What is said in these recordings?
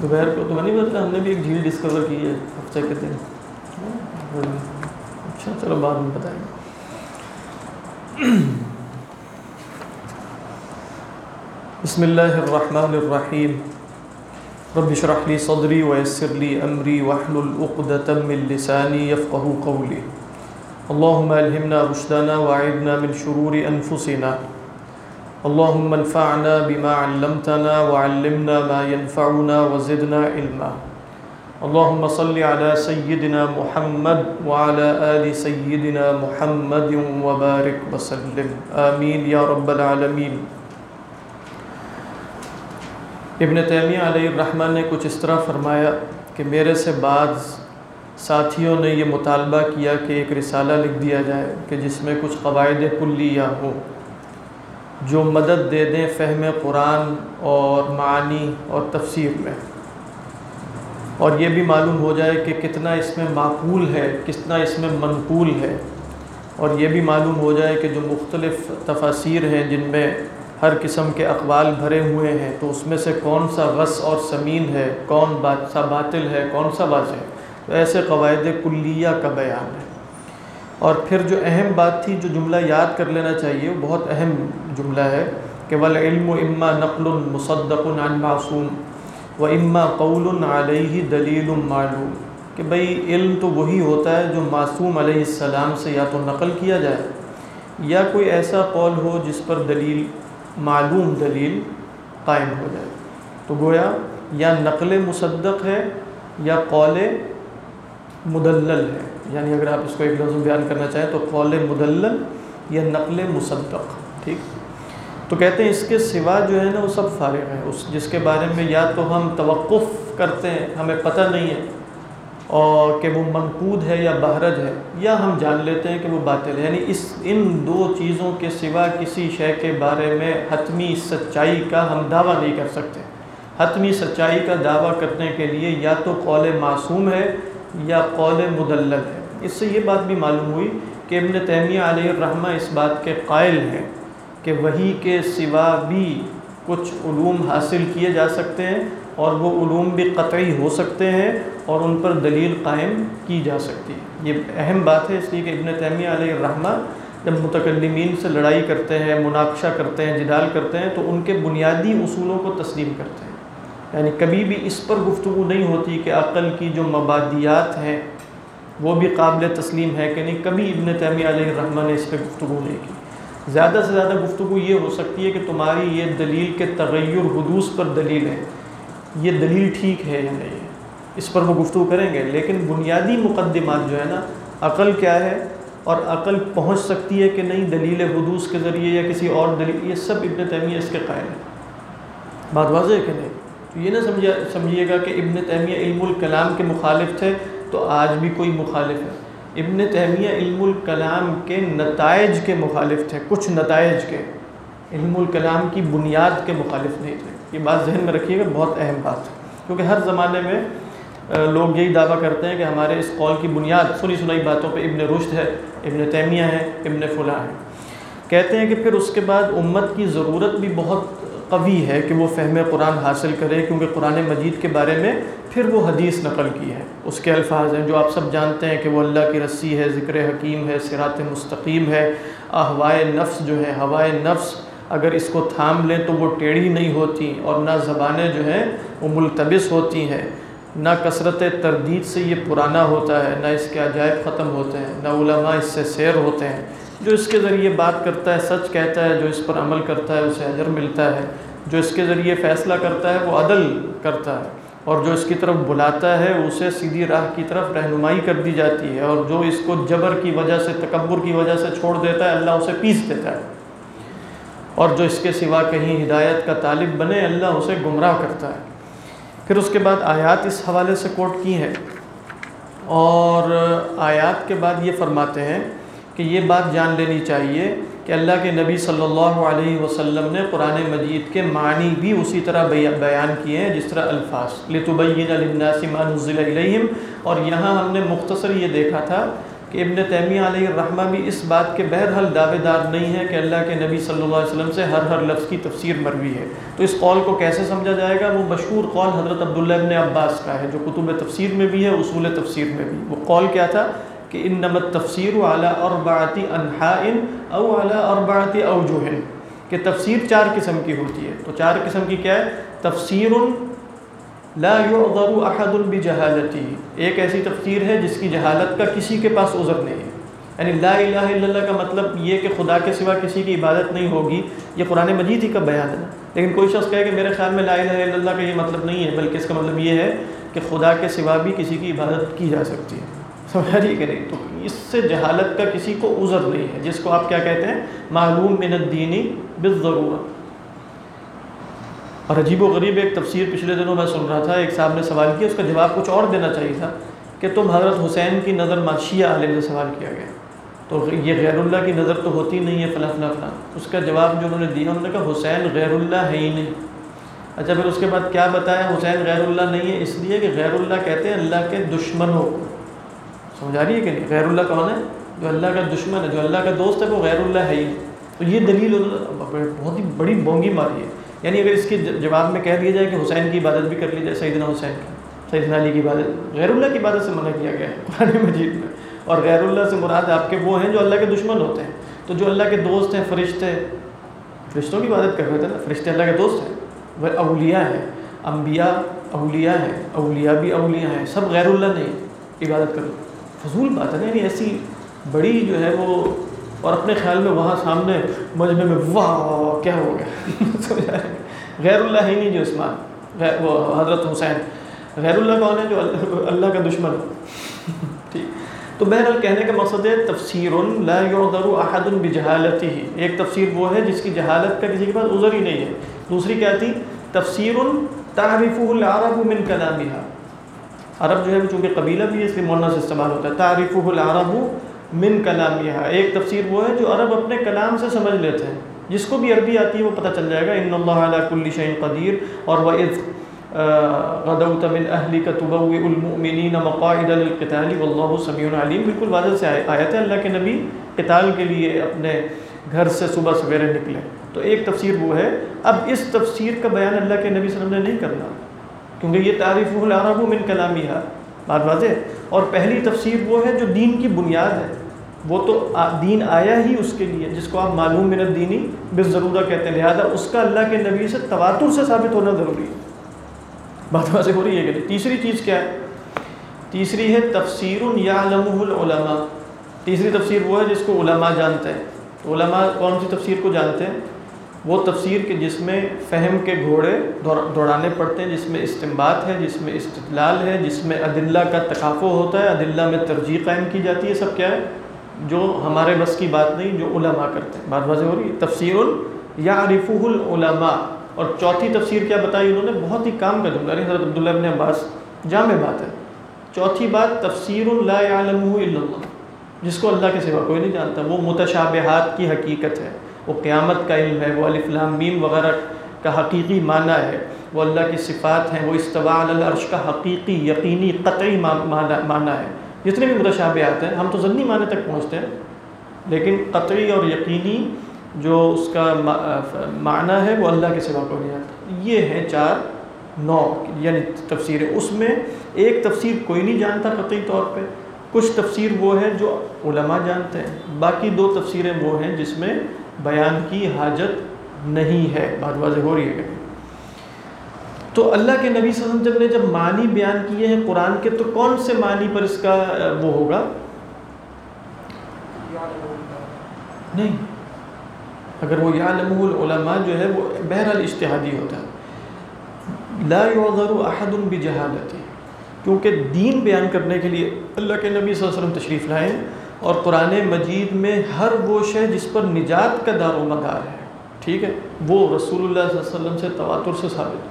دوپہر کو تو نہیں بتایا، ہم نے بھی ایک جھیل ڈسکور کی ہے ہفتے کے دن. اچھا چلو بعد میں بتائیں گے. بسم اللہ الرحمن الرحیم. رب اشرح لي صدری ويسر لي امری واحلل عقدۃ من لسانی یفقهوا قولی. اللهم الہمنا رشدنا واعذنا من شرور انفسنا. اللهم انفعنا بما علمتنا وعلمنا ما ينفعنا وزدنا علما. اللهم صل على سيدنا محمد وعلى آل سيدنا محمد وبارك وسلم آمين يا رب العالمين. ابن تیمیہ علیہ الرحمہ نے کچھ اس طرح فرمایا کہ میرے سے بعض ساتھیوں نے یہ مطالبہ کیا کہ ایک رسالہ لکھ دیا جائے کہ جس میں کچھ قواعد کلیہ ہوں جو مدد دے دیں فہم قرآن اور معانی اور تفسیر میں، اور یہ بھی معلوم ہو جائے کہ کتنا اس میں معقول ہے، کتنا اس میں منقول ہے، اور یہ بھی معلوم ہو جائے کہ جو مختلف تفاسیر ہیں جن میں ہر قسم کے اقوال بھرے ہوئے ہیں تو اس میں سے کون سا غص اور سمین ہے، کون سا باطل ہے، کون سا واضح ہے. تو ایسے قواعد کلیہ کا بیان ہے. اور پھر جو اہم بات تھی، جو جملہ یاد کر لینا چاہیے، وہ بہت اہم جملہ ہے کہ والعلم اما نقل مصدق عن معصوم و اما قول علیہ دلیل معلوم. کہ بھئی علم تو وہی ہوتا ہے جو معصوم علیہ السلام سے یا تو نقل کیا جائے یا کوئی ایسا قول ہو جس پر دلیل، معلوم دلیل قائم ہو جائے. تو گویا یا نقل مصدق ہے یا قول مدلل ہے. یعنی اگر آپ اس کو ایک لفظ میں بیان کرنا چاہیں تو قول مدلل یا نقل مصدق. ٹھیک. تو کہتے ہیں اس کے سوا جو ہے نا وہ سب فارغ ہے، اس جس کے بارے میں یا تو ہم توقف کرتے ہیں، ہمیں پتہ نہیں ہے اور کہ وہ منقود ہے یا بہرج ہے، یا ہم جان لیتے ہیں کہ وہ باطل ہے. یعنی ان دو چیزوں کے سوا کسی شے کے بارے میں حتمی سچائی کا ہم دعویٰ نہیں کر سکتے. حتمی سچائی کا دعویٰ کرنے کے لیے یا تو قول معصوم ہے یا قول مدلل ہے. اس سے یہ بات بھی معلوم ہوئی کہ ابن تیمیہ علیہ الرحمہ اس بات کے قائل ہیں کہ وحی کے سوا بھی کچھ علوم حاصل کیے جا سکتے ہیں اور وہ علوم بھی قطعی ہو سکتے ہیں اور ان پر دلیل قائم کی جا سکتی ہے. یہ اہم بات ہے، اس لیے کہ ابن تیمیہ علیہ الرحمہ جب متکلمین سے لڑائی کرتے ہیں، مناقشہ کرتے ہیں، جدال کرتے ہیں تو ان کے بنیادی اصولوں کو تسلیم کرتے ہیں. یعنی کبھی بھی اس پر گفتگو نہیں ہوتی کہ عقل کی جو مبادیات ہیں وہ بھی قابل تسلیم ہے کہ نہیں. کبھی ابن تیمیہ علیہ الرحمہ نے اس پہ گفتگو نہیں کی. زیادہ سے زیادہ گفتگو یہ ہو سکتی ہے کہ تمہاری یہ دلیل کے تغیر حدوث پر دلیل ہے، یہ دلیل ٹھیک ہے یا نہیں ہے، اس پر وہ گفتگو کریں گے. لیکن بنیادی مقدمات جو ہے نا، عقل کیا ہے اور عقل پہنچ سکتی ہے کہ نہیں دلیل حدوث کے ذریعے یا کسی اور دلیل، یہ سب ابن تیمیہ اس کے قائل ہیں. بات واضح ہے کہ نہیں؟ تو یہ نہ سمجھیے گا کہ ابن تیمیہ علم الکلام کے مخالف تھے تو آج بھی کوئی مخالف ہے. ابن تیمیہ علم الکلام کے نتائج کے مخالف تھے، کچھ نتائج کے، علم الکلام کی بنیاد کے مخالف نہیں تھے. یہ بات ذہن میں رکھیے گا، بہت اہم بات ہے. کیونکہ ہر زمانے میں لوگ یہی دعویٰ کرتے ہیں کہ ہمارے اس قول کی بنیاد سنی سنائی باتوں پہ ابن رشد ہے، ابن تیمیہ ہے، ابن فلاں ہے. کہتے ہیں کہ پھر اس کے بعد امت کی ضرورت بھی بہت قوی ہے کہ وہ فہم قرآن حاصل کرے، کیونکہ قرآن مجید کے بارے میں پھر وہ حدیث نقل کی ہے. اس کے الفاظ ہیں جو آپ سب جانتے ہیں کہ وہ اللہ کی رسی ہے، ذکر حکیم ہے، صراط مستقیم ہے. اہوائے نفس جو ہے، ہوائے نفس اگر اس کو تھام لیں تو وہ ٹیڑھی نہیں ہوتی، اور نہ زبانیں جو ہیں وہ ملتبس ہوتی ہیں، نہ کثرت تردید سے یہ پرانا ہوتا ہے، نہ اس کے عجائب ختم ہوتے ہیں، نہ علماء اس سے سیر ہوتے ہیں. جو اس کے ذریعے بات کرتا ہے سچ کہتا ہے، جو اس پر عمل کرتا ہے اسے اجر ملتا ہے، جو اس کے ذریعے فیصلہ کرتا ہے وہ عدل کرتا ہے، اور جو اس کی طرف بلاتا ہے اسے سیدھی راہ کی طرف رہنمائی کر دی جاتی ہے، اور جو اس کو جبر کی وجہ سے، تکبر کی وجہ سے چھوڑ دیتا ہے اللہ اسے پیس دیتا ہے، اور جو اس کے سوا کہیں ہدایت کا طالب بنے اللہ اسے گمراہ کرتا ہے. پھر اس کے بعد آیات اس حوالے سے کوٹ کی ہیں، اور آیات کے بعد یہ فرماتے ہیں کہ یہ بات جان لینی چاہیے کہ اللہ کے نبی صلی اللہ علیہ وسلم نے قرآن مجید کے معنی بھی اسی طرح بیان کیے ہیں جس طرح الفاظ لِتُبَيِّنَ لِلنَّاسِ مَا نُزِّلَ إِلَيْهِمْ. اور یہاں ہم نے مختصر یہ دیکھا تھا کہ ابن تیمیہ علیہ الرحمہ بھی اس بات کے بہرحال دعوے دار نہیں ہے کہ اللہ کے نبی صلی اللہ علیہ وسلم سے ہر لفظ کی تفسیر مروی ہے۔ تو اس قول کو کیسے سمجھا جائے گا؟ وہ مشہور قول حضرت عبداللہ ابن عباس کا ہے جو کتب تفسیر میں بھی ہے، اصول تفسیر میں بھی۔ وہ قول کیا تھا کہ انما التفسیر علی اربعۃ انحاء او علی اربعۃ اوجہ، کہ تفسیر 4 قسم کی ہوتی ہے۔ تو 4 قسم کی کیا ہے؟ تفسیر لا يعذر احد بجہالتہ، ایک ایسی تفسیر ہے جس کی جہالت کا کسی کے پاس عذر نہیں ہے۔ یعنی لا الہ الا اللہ کا مطلب یہ کہ خدا کے سوا کسی کی عبادت نہیں ہوگی، یہ قرآن مجید ہی کا بیان ہے۔ لیکن کوئی شخص کہے کہ میرے خیال میں لا الہ الا اللہ کا یہ مطلب نہیں ہے، بلکہ اس کا مطلب یہ ہے کہ خدا کے سوا بھی کسی کی عبادت کی جا سکتی ہے۔ سمجھ رہی کہ نہیں؟ تو اس سے جہالت کا کسی کو عذر نہیں ہے، جس کو آپ کیا کہتے ہیں؟ معلوم من الدین بالضرورہ۔ اور عجیب و غریب ایک تفسیر پچھلے دنوں میں سن رہا تھا، ایک صاحب نے سوال کیا، اس کا جواب کچھ اور دینا چاہیے تھا کہ تم حضرت حسین کی نظر شیعہ عالم سے سوال کیا گیا تو یہ غیر اللہ کی نظر تو ہوتی نہیں ہے فلاں فلاں فلاں۔ اس کا جواب جو انہوں نے دیا، انہوں نے کہا حسین غیر اللہ ہے ہی نہیں۔ اچھا پھر اس کے بعد کیا بتایا؟ حسین غیر اللہ نہیں ہے اس لیے کہ غیر اللہ کہتے ہیں اللہ کے دشمنوں کو۔ سمجھ آ رہی ہے کہ نہیں؟ غیر اللہ کون ہے؟ جو اللہ کا دشمن ہے، جو اللہ کا دوست ہے، وہ غیر اللہ ہے ہی۔ تو یہ دلیل بہت ہی بڑی بونگی ماری ہے۔ یعنی اگر اس کے جواب میں کہہ دیا جائے کہ حسین کی عبادت بھی کر لی جائے، سیدنا حسین کی، سیدنا علی کی عبادت، غیر اللہ کی عبادت سے منع کیا گیا ہے قرآن مجید میں۔ اور غیر اللہ سے مراد آپ کے وہ ہیں جو اللہ کے دشمن ہوتے ہیں۔ تو جو اللہ کے دوست ہیں، فرشتے، فرشتوں کی عبادت کر رہے تھے نا، فرشتے اللہ کے دوست ہیں، وہ اولیاء ہیں، انبیاء اولیاء ہیں، اولیاء بھی اولیاء ہیں، سب غیر اللہ نہیں عبادت کرو۔ فضول بات ہے نا، یعنی ایسی بڑی جو ہے وہ، اور اپنے خیال میں وہاں سامنے مجمع میں واہ کیا ہو گیا غیر اللہ ہی نہیں جو اسمان، وہ حضرت حسین غیر اللہ کون ہے؟ جو اللہ کا دشمن ہو۔ ٹھیک، تو بہرحال کہنے کا مقصد ہے تفسیر لا يعذر احد بجہالتہ، ایک تفسیر وہ ہے جس کی جہالت کا کسی کے پاس عذر ہی نہیں ہے۔ دوسری کیا تھی؟ تفسیر تعرفہ العرب من کلامها، عرب جو ہے چونکہ قبیلہ بھی ہے اس لیے مؤنث استعمال ہوتا ہے، تعرفہ العرب من کلامها، ایک تفسیر وہ ہے جو عرب اپنے کلام سے سمجھ لیتے ہیں، جس کو بھی عربی آتی ہے وہ پتہ چل جائے گا۔ ان اللہ علی کل شیء قدیر، اور وَإِذْ غَدَوْتَ مِنْ أَهْلِكَ تُبَوِّئُ الْمُؤْمِنِينَ مَقَاعِدَ لِلْقِتَالِ وَاللَّهُ سَمِيعٌ عَلِيمٌ، بالکل واضح سے آیت ہے، اللہ کے نبی قتال کے لیے اپنے گھر سے صبح سویرے نکلے۔ تو ایک تفسیر وہ ہے۔ اب اس تفسیر کا بیان اللہ کے نبی صلی اللہ علیہ وسلم نے نہیں کرنا، کیونکہ یہ تعریف العرب من کلامها، بات واضح۔ اور پہلی تفسیر وہ ہے جو دین کی بنیاد ہے، وہ تو دین آیا ہی اس کے لیے، جس کو آپ معلوم من الدینی بالضرورہ کہتے ہیں، لہذا اس کا اللہ کے نبی سے تواتر سے ثابت ہونا ضروری ہے۔ بات واضح ہو رہی ہے کہ تیسری چیز کیا ہے؟ تیسری ہے تفسیر یعلمہ العلماء، تیسری تفسیر وہ ہے جس کو علماء جانتے ہیں۔ علماء کون سی تفسیر کو جانتے ہیں؟ وہ تفسیر کے جس میں فہم کے گھوڑے دوڑانے پڑتے ہیں، جس میں استنباط ہے، جس میں استدلال ہے، جس میں ادلہ کا تکافؤ ہوتا ہے، ادلہ میں ترجیح قائم کی جاتی ہے، سب کیا ہے؟ جو ہمارے بس کی بات نہیں، جو علماء کرتے ہیں۔ بات واضح ہو رہی ہے؟ تفسیر یعرفہ العلماء۔ اور چوتھی تفسیر کیا بتائی انہوں نے؟ بہت ہی کام کا جملہ ہے، حضرت عبداللہ ابن عباس، جامع بات ہے۔ چوتھی بات تفسیر لا یعلمہ الا اللہ، جس کو اللہ کے سوا کوئی نہیں جانتا، وہ متشابہات کی حقیقت ہے، وہ قیامت کا علم ہے، وہ الف لام میم وغیرہ کا حقیقی معنی ہے، وہ اللہ کی صفات ہیں، وہ استواء علی العرش کا حقیقی یقینی قطعی معنی ہے۔ جتنے بھی متشابہات ہیں، ہم تو ضمنی معنی تک پہنچتے ہیں، لیکن قطعی اور یقینی جو اس کا معنی ہے وہ اللہ کے سوا کوئی نہیں جانتا۔ یہ ہیں 4 نوع یعنی تفسیریں۔ اس میں ایک تفسیر کوئی نہیں جانتا قطعی طور پہ، کچھ تفسیر وہ ہے جو علماء جانتے ہیں، باقی 2 تفسیریں وہ ہیں جس میں بیان کی حاجت نہیں ہے۔ بات واضح ہو رہی ہے کہ تو اللہ کے نبی صلی اللہ علیہ وسلم جب معنی بیان کیے ہیں قرآن کے، تو کون سے معنی پر اس کا وہ ہوگا؟ نہیں، اگر وہ یعلمہ العلماء جو ہے وہ بہرحال اجتہادی ہوتا ہے۔ لا یعذر احد بجہالتہ، کیونکہ دین بیان کرنے کے لیے اللہ کے نبی صلی اللہ علیہ وسلم تشریف لائے، اور قرآن مجید میں ہر وہ شے جس پر نجات کا دار و مدار ہے، ٹھیک ہے، وہ رسول اللہ صلی اللہ علیہ وسلم سے تواتر سے ثابت۔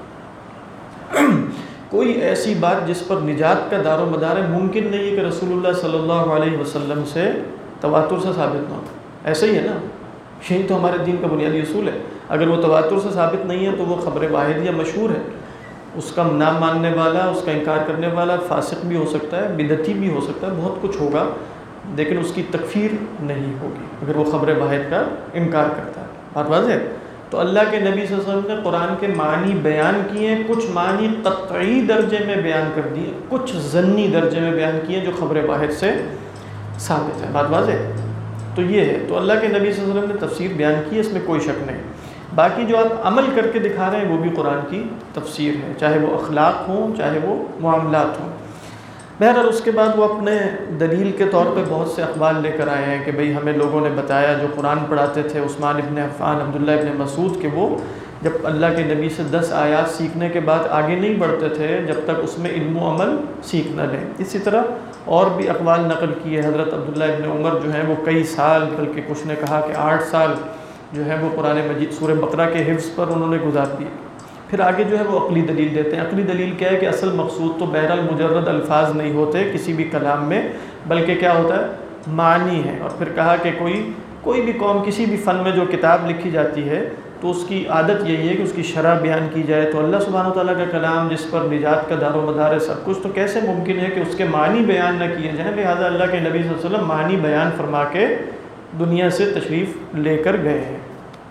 کوئی ایسی بات جس پر نجات کا دار و مدار ہے، ممکن نہیں ہے کہ رسول اللہ صلی اللہ علیہ وسلم سے تواتر سے ثابت نہ ہو۔ ایسا ہی ہے نا، یہی تو ہمارے دین کا بنیادی اصول ہے۔ اگر وہ تواتر سے ثابت نہیں ہے تو وہ خبر واحد یا مشہور ہے، اس کا نہ ماننے والا، اس کا انکار کرنے والا فاسق بھی ہو سکتا ہے، بدعتی بھی ہو سکتا ہے، بہت کچھ ہوگا، لیکن اس کی تکفیر نہیں ہوگی اگر وہ خبر واحد کا انکار کرتا ہے۔ بات واضح ہے؟ تو اللہ کے نبی صلی اللہ علیہ وسلم نے قرآن کے معنی بیان کیے ہیں، کچھ معنی قطعی درجے میں بیان کر دیے، کچھ ظنی درجے میں بیان کیے جو خبر واحد سے ثابت ہے۔ بات واضح ہے؟ تو یہ ہے، تو اللہ کے نبی صلی اللہ علیہ وسلم نے تفسیر بیان کی ہے، اس میں کوئی شک نہیں۔ باقی جو آپ عمل کر کے دکھا رہے ہیں وہ بھی قرآن کی تفسیر ہے، چاہے وہ اخلاق ہوں چاہے وہ معاملات ہوں۔ بہرحال اس کے بعد وہ اپنے دلیل کے طور پہ بہت سے اقوال لے کر آئے ہیں کہ بھئی ہمیں لوگوں نے بتایا جو قرآن پڑھاتے تھے عثمان ابن عفان، عبداللہ ابن مسعود، کہ وہ جب اللہ کے نبی سے 10 آیات سیکھنے کے بعد آگے نہیں بڑھتے تھے جب تک اس میں علم و عمل سیکھ نہ لیں۔ اسی طرح اور بھی اقوال نقل کیے، حضرت عبداللہ ابن عمر جو ہیں وہ کئی سال، بلکہ کچھ نے کہا کہ 8 سال جو ہے وہ قرآن مجید سورہ بقرہ کے حفظ پر انہوں نے گزار دیے۔ پھر آگے جو ہے وہ عقلی دلیل دیتے ہیں۔ عقلی دلیل کیا ہے کہ اصل مقصود تو بہرحال مجرد الفاظ نہیں ہوتے کسی بھی کلام میں، بلکہ کیا ہوتا ہے، معنی ہے۔ اور پھر کہا کہ کوئی بھی قوم کسی بھی فن میں جو کتاب لکھی جاتی ہے تو اس کی عادت یہی ہے کہ اس کی شرح بیان کی جائے، تو اللہ سبحانہ و تعالیٰ کا کلام جس پر نجات کا دار و مدار ہے سب کچھ، تو کیسے ممکن ہے کہ اس کے معنی بیان نہ کیے جائیں؟ لہٰذا اللہ کے نبی صلی اللہ علیہ وسلم معنی بیان فرما کے دنیا سے تشریف لے کر گئے ہیں۔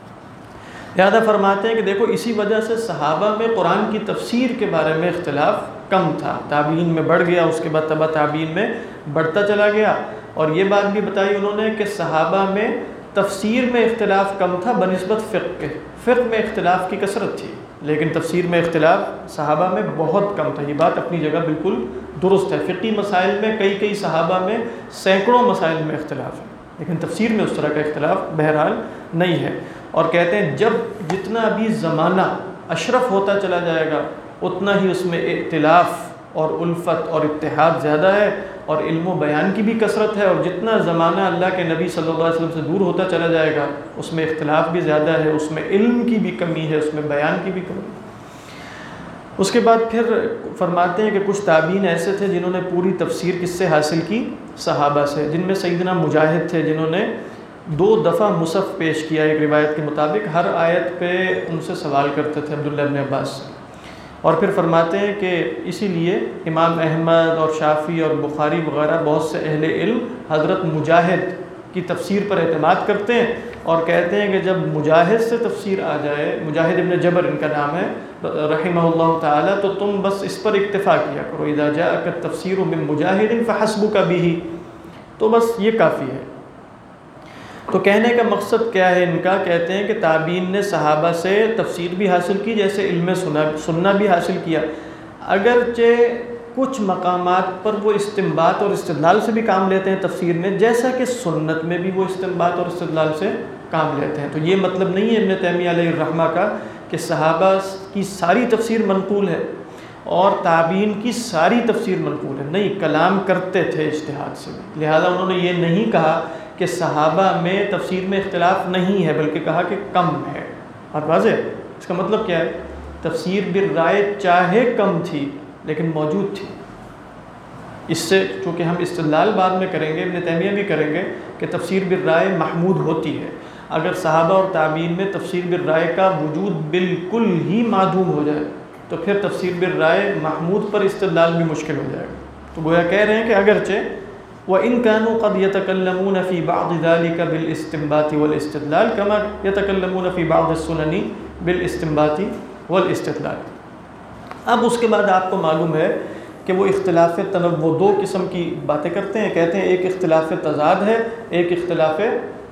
لہذا فرماتے ہیں کہ دیکھو اسی وجہ سے صحابہ میں قرآن کی تفسیر کے بارے میں اختلاف کم تھا، تابعین میں بڑھ گیا، اس کے بعد تبع تابعین میں بڑھتا چلا گیا۔ اور یہ بات بھی بتائی انہوں نے کہ صحابہ میں تفسیر میں اختلاف کم تھا بنسبت فقہ کے، فقہ میں اختلاف کی کثرت تھی، لیکن تفسیر میں اختلاف صحابہ میں بہت کم تھا۔ یہ بات اپنی جگہ بالکل درست ہے، فقہی مسائل میں کئی صحابہ میں سینکڑوں مسائل میں اختلاف ہے، لیکن تفسیر میں اس طرح کا اختلاف بہرحال نہیں ہے۔ اور کہتے ہیں جب جتنا بھی زمانہ اشرف ہوتا چلا جائے گا اتنا ہی اس میں ائتلاف اور الفت اور اتحاد زیادہ ہے، اور علم و بیان کی بھی کثرت ہے، اور جتنا زمانہ اللہ کے نبی صلی اللہ علیہ وسلم سے دور ہوتا چلا جائے گا اس میں اختلاف بھی زیادہ ہے، اس میں علم کی بھی کمی ہے، اس میں بیان کی بھی کمی ہے۔ اس کے بعد پھر فرماتے ہیں کہ کچھ تابعین ایسے تھے جنہوں نے پوری تفسیر کس سے حاصل کی؟ صحابہ سے، جن میں سیدنا مجاہد تھے جنہوں نے 2 دفعہ مصحف پیش کیا، ایک روایت کے مطابق ہر آیت پہ ان سے سوال کرتے تھے عبداللہ ابن عباس سے۔ اور پھر فرماتے ہیں کہ اسی لیے امام احمد اور شافعی اور بخاری وغیرہ بہت سے اہل علم حضرت مجاہد کی تفسیر پر اعتماد کرتے ہیں اور کہتے ہیں کہ جب مجاہد سے تفسیر آ جائے، مجاہد ابن جبر ان کا نام ہے رحمہ اللہ تعالی، تو تم بس اس پر اکتفا کیا کرو، اذا جاءک التفسیر من مجاہد فحسبک بہ، تو بس یہ کافی ہے۔ تو کہنے کا مقصد کیا ہے ان کا؟ کہتے ہیں کہ تابعین نے صحابہ سے تفسیر بھی حاصل کی، جیسے علم سننا بھی حاصل کیا، اگرچہ کچھ مقامات پر وہ استنباط اور استدلال سے بھی کام لیتے ہیں تفسیر میں، جیسا کہ سنت میں بھی وہ استنباط اور استدلال سے کام لیتے ہیں۔ تو یہ مطلب نہیں ہے ابن تیمیہ علیہ الرحمہ کا کہ صحابہ کی ساری تفسیر منقول ہے اور تابعین کی ساری تفسیر منقول ہے، نہیں، کلام کرتے تھے اجتہاد سے بھی۔ لہذا انہوں نے یہ نہیں کہا کہ صحابہ میں تفسیر میں اختلاف نہیں ہے، بلکہ کہا کہ کم ہے۔ اور واضح اس کا مطلب کیا ہے؟ تفسیر بالرائے چاہے کم تھی لیکن موجود تھی۔ اس سے چونکہ ہم استدلال بعد میں کریں گے، ابن تیمیہ بھی کریں گے کہ تفسیر بالرائے محمود ہوتی ہے۔ اگر صحابہ اور تابعین میں تفسیر بالرائے کا وجود بالکل ہی معدوم ہو جائے تو پھر تفسیر بالرائے محمود پر استدلال بھی مشکل ہو جائے گا۔ تو گویا کہہ رہے ہیں کہ اگرچہ وَإِن كَانُوا قَدْ يَتَكَلَّمُونَ فِي بَعْضِ ذَلِكَ بِالْإِسْتِنبَاطِ وَالْإِسْتِدْلَالِ كَمَا يَتَكَلَّمُونَ فِي بَعْضِ السُّنَنِ بِالْإِسْتِنبَاطِ وَالْإِسْتِدْلَالِ۔ اب اس کے بعد آپ کو معلوم ہے کہ وہ اختلاف تنوع 2 قسم کی باتیں کرتے ہیں، کہتے ہیں ایک اختلاف تضاد ہے، ایک اختلاف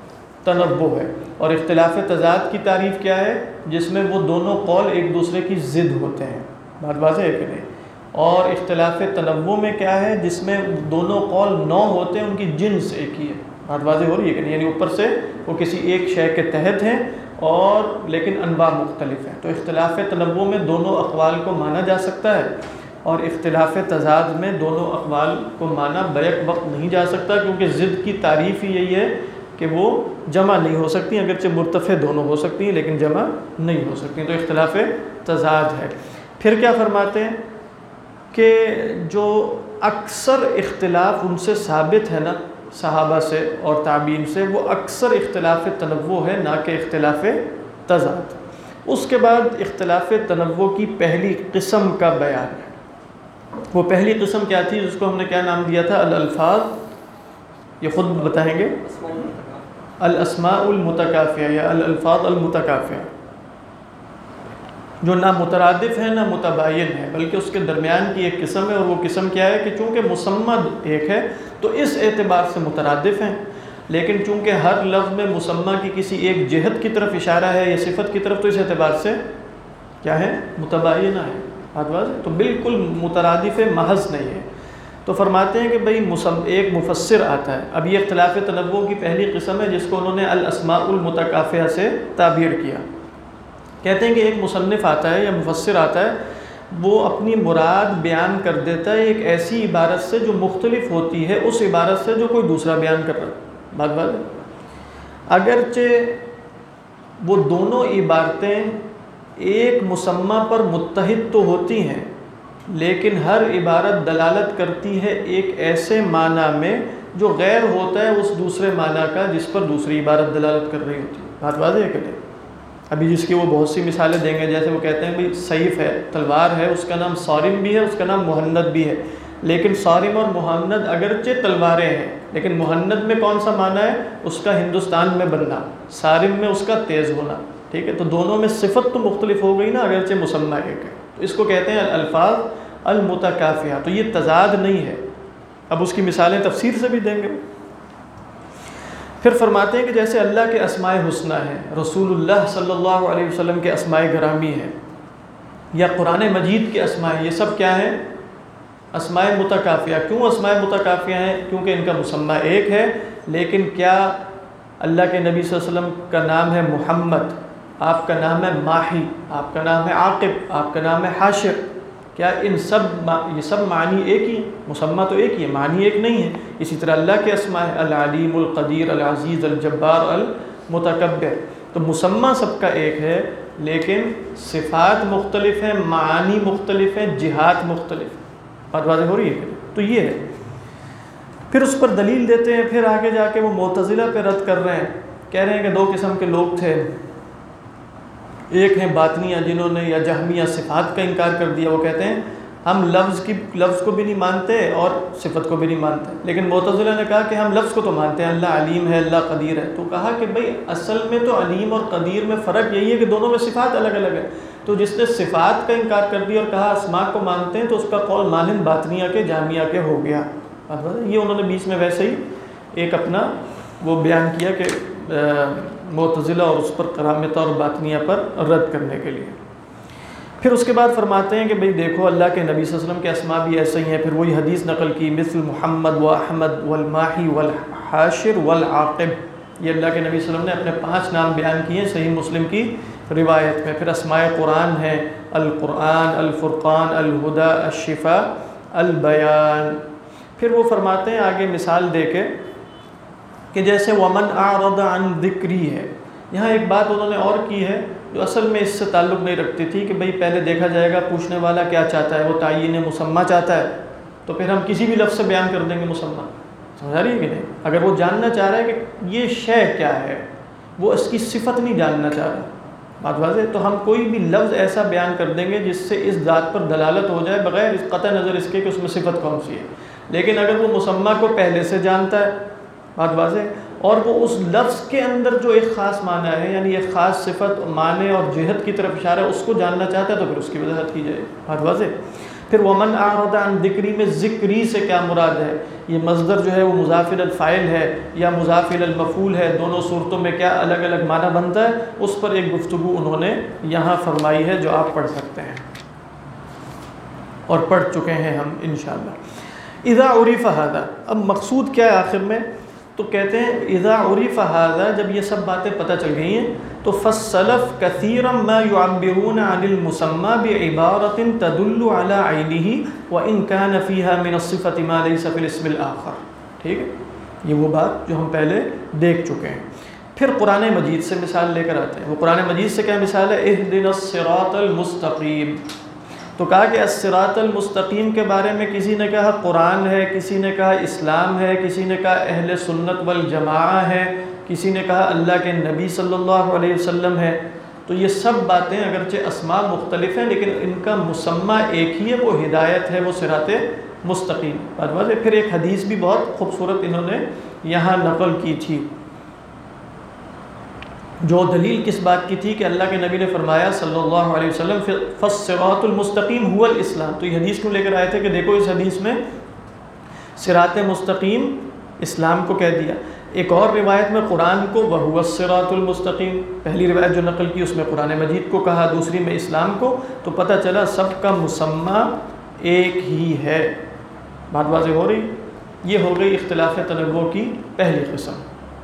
تنوع ہے۔ اور اختلاف تضاد کی تعریف کیا ہے؟ جس میں وہ دونوں قول ایک دوسرے کی ضد ہوتے ہیں، بات واضح ہے کہ نہیں؟ اور اختلاف تنوع میں کیا ہے؟ جس میں دونوں قول 9 ہوتے ہیں، ان کی جنس ایک ہی ہے، بات واضح ہو رہی ہے کہ نہیں؟ یعنی اوپر سے وہ کسی ایک شے کے تحت ہیں اور لیکن انواع مختلف ہیں۔ تو اختلاف تنوع میں دونوں اقوال کو مانا جا سکتا ہے، اور اختلاف تضاد میں دونوں اقوال کو مانا بیک وقت نہیں جا سکتا، کیونکہ ضد کی تعریف ہی یہی ہے کہ وہ جمع نہیں ہو سکتی، اگرچہ مرتفع دونوں ہو سکتی ہیں لیکن جمع نہیں ہو سکتی، تو اختلاف تضاد ہے۔ پھر کیا فرماتے ہیں کہ جو اکثر اختلاف ان سے ثابت ہے نا صحابہ سے اور تابعین سے، وہ اکثر اختلاف تنوع ہے، نہ کہ اختلاف تضاد۔ اس کے بعد اختلاف تنوع کی پہلی قسم کا بیان ہے۔ وہ پہلی قسم کیا تھی؟ جس کو ہم نے کیا نام دیا تھا؟ الالفاظ یہ خود بتائیں گے. الاسماء المتکافیہ یا الالفاظ المتکافیہ، جو نہ مترادف ہے نہ متباین ہے، بلکہ اس کے درمیان کی ایک قسم ہے. اور وہ قسم کیا ہے کہ چونکہ مسمى ایک ہے تو اس اعتبار سے مترادف ہیں، لیکن چونکہ ہر لفظ میں مسمى کی کسی ایک جہت کی طرف اشارہ ہے یا صفت کی طرف، تو اس اعتبار سے کیا ہے؟ متباینہ ہے. بات واضح؟ تو بالکل مترادف محض نہیں ہے. تو فرماتے ہیں کہ بھئی ایک مفسر آتا ہے. اب یہ اختلاف تنوع کی پہلی قسم ہے جس کو انہوں نے الاسماء المتکافیہ سے تعبیر کیا. کہتے ہیں کہ ایک مصنف آتا ہے یا مفسر آتا ہے، وہ اپنی مراد بیان کر دیتا ہے ایک ایسی عبارت سے جو مختلف ہوتی ہے اس عبارت سے جو کوئی دوسرا بیان کر رہا ہے. بات بات اگرچہ وہ دونوں عبارتیں ایک مسمى پر متحد تو ہوتی ہیں، لیکن ہر عبارت دلالت کرتی ہے ایک ایسے معنی میں جو غیر ہوتا ہے اس دوسرے معنی کا جس پر دوسری عبارت دلالت کر رہی ہوتی ہے. بات واضح ہے کہ نہیں؟ ابھی جس کی وہ بہت سی مثالیں دیں گے، جیسے وہ کہتے ہیں بھئی سیف ہے، تلوار ہے، اس کا نام صارم بھی ہے، اس کا نام مہند بھی ہے، لیکن صارم اور مہند اگرچہ تلواریں ہیں، لیکن مہند میں کون سا معنی ہے؟ اس کا ہندوستان میں بننا، صارم میں اس کا تیز ہونا. ٹھیک ہے، تو دونوں میں صفت تو مختلف ہو گئی نا، اگرچہ مسمى ایک ہے. تو اس کو کہتے ہیں الفاظ المتکافیہ. تو یہ تضاد نہیں ہے. اب اس کی مثالیں تفسیر سے بھی دیں گے. پھر فرماتے ہیں کہ جیسے اللہ کے اسماء حسنی ہیں، رسول اللہ صلی اللہ علیہ وسلم کے اسماء گرامی ہیں، یا قرآن مجید کے اسماء ہیں، یہ سب کیا ہیں؟ اسماء متکافیہ. کیوں اسماء متکافیہ ہیں؟ کیونکہ ان کا مسمى ایک ہے. لیکن کیا اللہ کے نبی صلی اللہ علیہ وسلم کا نام ہے محمد، آپ کا نام ہے ماہی، آپ کا نام ہے عاقب، آپ کا نام ہے حاشر، کیا یہ سب معنی ایک ہی؟ مسمى تو ایک ہی ہے، معنی ایک نہیں ہے. اسی طرح اللہ کے اسماء ہے العلیم، القدیر، العزیز، الجبار، المتکبر. تو مسمى سب کا ایک ہے، لیکن صفات مختلف ہیں، معانی مختلف ہیں، جہات مختلف. بات واضح ہو رہی ہے؟ تو یہ ہے. پھر اس پر دلیل دیتے ہیں. پھر آگے جا کے وہ معتزلہ پہ رد کر رہے ہیں. کہہ رہے ہیں کہ دو قسم کے لوگ تھے. ایک ہیں باطنیہ جنہوں نے یا جہمیہ صفات کا انکار کر دیا. وہ کہتے ہیں ہم لفظ کو بھی نہیں مانتے اور صفت کو بھی نہیں مانتے. لیکن معتزلہ نے کہا کہ ہم لفظ کو تو مانتے ہیں، اللہ علیم ہے، اللہ قدیر ہے. تو کہا کہ بھئی اصل میں تو علیم اور قدیر میں فرق یہی ہے کہ دونوں میں صفات الگ الگ ہے. تو جس نے صفات کا انکار کر دیا اور کہا اسماء کو مانتے ہیں، تو اس کا قول مانند باطنیہ کے جہمیہ کے ہو گیا. یہ انہوں نے بیچ میں ویسے ہی ایک اپنا وہ بیان کیا کہ معتزلہ اور اس پر کرامتہ اور باطنیہ پر رد کرنے کے لیے. پھر اس کے بعد فرماتے ہیں کہ بھئی دیکھو اللہ کے نبی صلی اللہ علیہ وسلم کے اسماء بھی ایسے ہی ہیں. پھر وہی حدیث نقل کی مثل محمد و احمد والماحی والحاشر والعاقب. یہ اللہ کے نبی صلی اللہ علیہ وسلم نے اپنے 5 نام بیان کیے ہیں صحیح مسلم کی روایت میں. پھر اسماء قرآن ہیں القرآن، الفرقان، الہدی، الشفاء، البیان. پھر وہ فرماتے ہیں آگے مثال دے کے کہ جیسے ومن اعرض عن ذکری ہے. یہاں ایک بات انہوں نے اور کی ہے جو اصل میں اس سے تعلق نہیں رکھتی تھی کہ بھئی پہلے دیکھا جائے گا پوچھنے والا کیا چاہتا ہے. وہ تعیین مسمى چاہتا ہے تو پھر ہم کسی بھی لفظ سے بیان کر دیں گے مسمى. سمجھا رہی ہے کہ نہیں؟ اگر وہ جاننا چاہ رہا ہے کہ یہ شے کیا ہے، وہ اس کی صفت نہیں جاننا چاہ رہا، بات واضح، تو ہم کوئی بھی لفظ ایسا بیان کر دیں گے جس سے اس ذات پر دلالت ہو جائے بغیر اس قطع نظر اس کے کہ اس میں صفت کون سی ہے. لیکن اگر وہ مسمى کو پہلے سے جانتا ہے، بات واضح، اور وہ اس لفظ کے اندر جو ایک خاص معنی ہے یعنی ایک خاص صفت معنی اور جہت کی طرف اشارہ ہے اس کو جاننا چاہتا ہے تو پھر اس کی وضاحت کی جائے. بات واضح. پھر ومن اعرض عن ذکری میں ذکری سے کیا مراد ہے؟ یہ مصدر جو ہے وہ مضاف الی الفاعل ہے یا مضاف الی المفعول ہے، دونوں صورتوں میں کیا الگ الگ معنی بنتا ہے، اس پر ایک گفتگو انہوں نے یہاں فرمائی ہے جو آپ پڑھ سکتے ہیں اور پڑھ چکے ہیں ہم انشاءاللہ. اذا عرف هذا، اب مقصود کیا ہے آخر میں؟ تو کہتے ہیں اذا عرف هذا، جب یہ سب باتیں پتہ چل گئی ہیں تو فالسلف كثيرا ما يعبرون عن المسمى بعبارة تدل على عينه وإن كان فيها من الصفة ما ليس في الاسم الآخر. ٹھیک ہے، یہ وہ بات جو ہم پہلے دیکھ چکے ہیں. پھر قرآن مجید سے مثال لے کر آتے ہیں. وہ قرآن مجید سے کیا مثال ہے؟ اهدنا الصراط المستقیم. تو کہا کہ الصراط المستقیم کے بارے میں کسی نے کہا قرآن ہے، کسی نے کہا اسلام ہے، کسی نے کہا اہل سنت والجماعہ ہے، کسی نے کہا اللہ کے نبی صلی اللہ علیہ وسلم ہے. تو یہ سب باتیں اگرچہ اسماء مختلف ہیں لیکن ان کا مسمى ایک ہی ہے، وہ ہدایت ہے، وہ صراط مستقیم. بات واضح. پھر ایک حدیث بھی بہت خوبصورت انہوں نے یہاں نقل کی تھی، جو دلیل کس بات کی تھی کہ اللہ کے نبی نے فرمایا صلی اللہ علیہ وسلم فالصراط المستقیم هو الاسلام. تو یہ حدیث کیوں لے کر آئے تھے کہ دیکھو اس حدیث میں صراط مستقیم اسلام کو کہہ دیا. ایک اور روایت میں قرآن کو وَهُوَ الصِّرَاطُ الْمُسْتَقِيمُ، پہلی روایت جو نقل کی اس میں قرآن مجید کو کہا، دوسری میں اسلام کو، تو پتہ چلا سب کا مسمى ایک ہی ہے. بات واضح ہو رہی. یہ ہو گئی اختلاف تنوع کی پہلی قسم.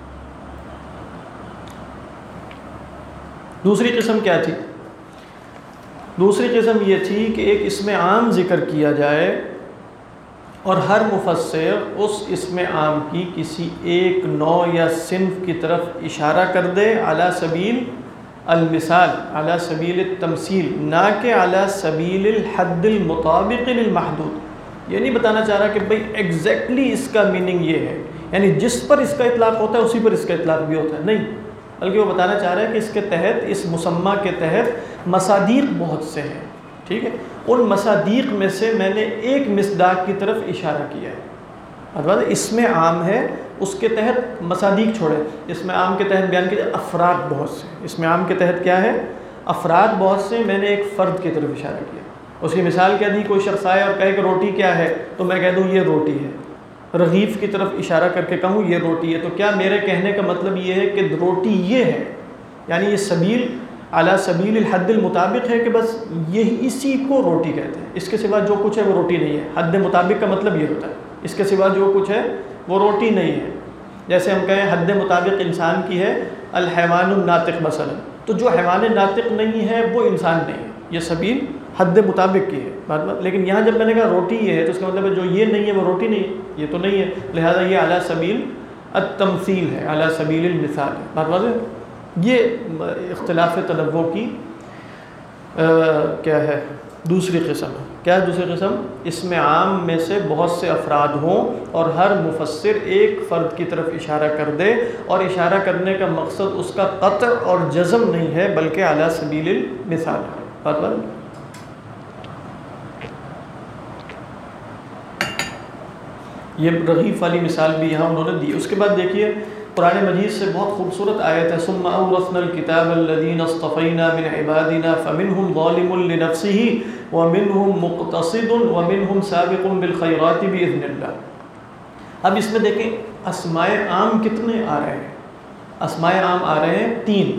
دوسری قسم کیا تھی؟ دوسری قسم یہ تھی کہ ایک اسم عام ذکر کیا جائے اور ہر مفسر اس اسم عام کی کسی ایک نوع یا صنف کی طرف اشارہ کر دے علی سبیل المثال، علی سبیل التمثیل، نہ کہ علی سبیل الحد المطابق للمحدود. یہ نہیں بتانا چاہ رہا کہ بھئی ایگزیکٹلی اس کا میننگ یہ ہے، یعنی جس پر اس کا اطلاق ہوتا ہے اسی پر اس کا اطلاق بھی ہوتا ہے، نہیں، بلکہ وہ بتانا چاہ رہا ہے کہ اس کے تحت، اس مسمى کے تحت مصادیق بہت سے ہیں. ٹھیک ہے، ان مصادیق میں سے میں نے ایک مصداق کی طرف اشارہ کیا ہے. اب اسم عام ہے، اس کے تحت مصادیق چھوڑے. اسم عام کے تحت بیان کیا افراد بہت سے. اسم عام کے تحت کیا ہے؟ افراد بہت سے. میں نے ایک فرد کی طرف اشارہ کیا. اس کی مثال کیا دی؟ کوئی شخص آئے اور کہے کہ روٹی کیا ہے، تو میں کہہ دوں یہ روٹی ہے. رغیف کی طرف اشارہ کر کے کہوں یہ روٹی ہے، تو کیا میرے کہنے کا مطلب یہ ہے کہ روٹی یہ ہے؟ یعنی یہ سبیل علی سبیل الحد المطابق ہے کہ بس یہی اسی کو روٹی کہتے ہیں، اس کے سوا جو کچھ ہے وہ روٹی نہیں ہے. حد مطابق کا مطلب یہ ہوتا ہے اس کے سوا جو کچھ ہے وہ روٹی نہیں ہے. جیسے ہم کہیں حد مطابق انسان کی ہے الحیوان الناطق مثلا، تو جو حیوان ناطق نہیں ہے وہ انسان نہیں ہے. یہ سبیل حد مطابق کی ہے بات. لیکن یہاں جب میں نے کہا روٹی یہ ہے تو اس کا مطلب ہے جو یہ نہیں ہے وہ روٹی نہیں ہے، یہ تو نہیں ہے، لہذا یہ علی سبیل التمثیل ہے، علی سبیل المثال ہے. بات واضح. یہ اختلاف تنوع کی کیا ہے دوسری قسم ہے. کیا ہے دوسری قسم؟ اسم عام میں سے بہت سے افراد ہوں اور ہر مفسر ایک فرد کی طرف اشارہ کر دے، اور اشارہ کرنے کا مقصد اس کا قطع اور جزم نہیں ہے بلکہ علی سبیل المثال ہے. بات بات. یہ رغیف والی مثال بھی یہاں انہوں نے دی. اس کے بعد دیکھیے قرآن مجید سے بہت خوبصورت آیت ہے ثم اورثنا الكتاب الذين اصطفينا من عبادنا فمنهم ظالم لنفسه ومنهم مقتصد ومنهم سابق بالخيرات باذن الله. اب اس میں دیکھیں اسماء عام کتنے آ رہے ہیں؟ اسماء عام آ رہے ہیں 3.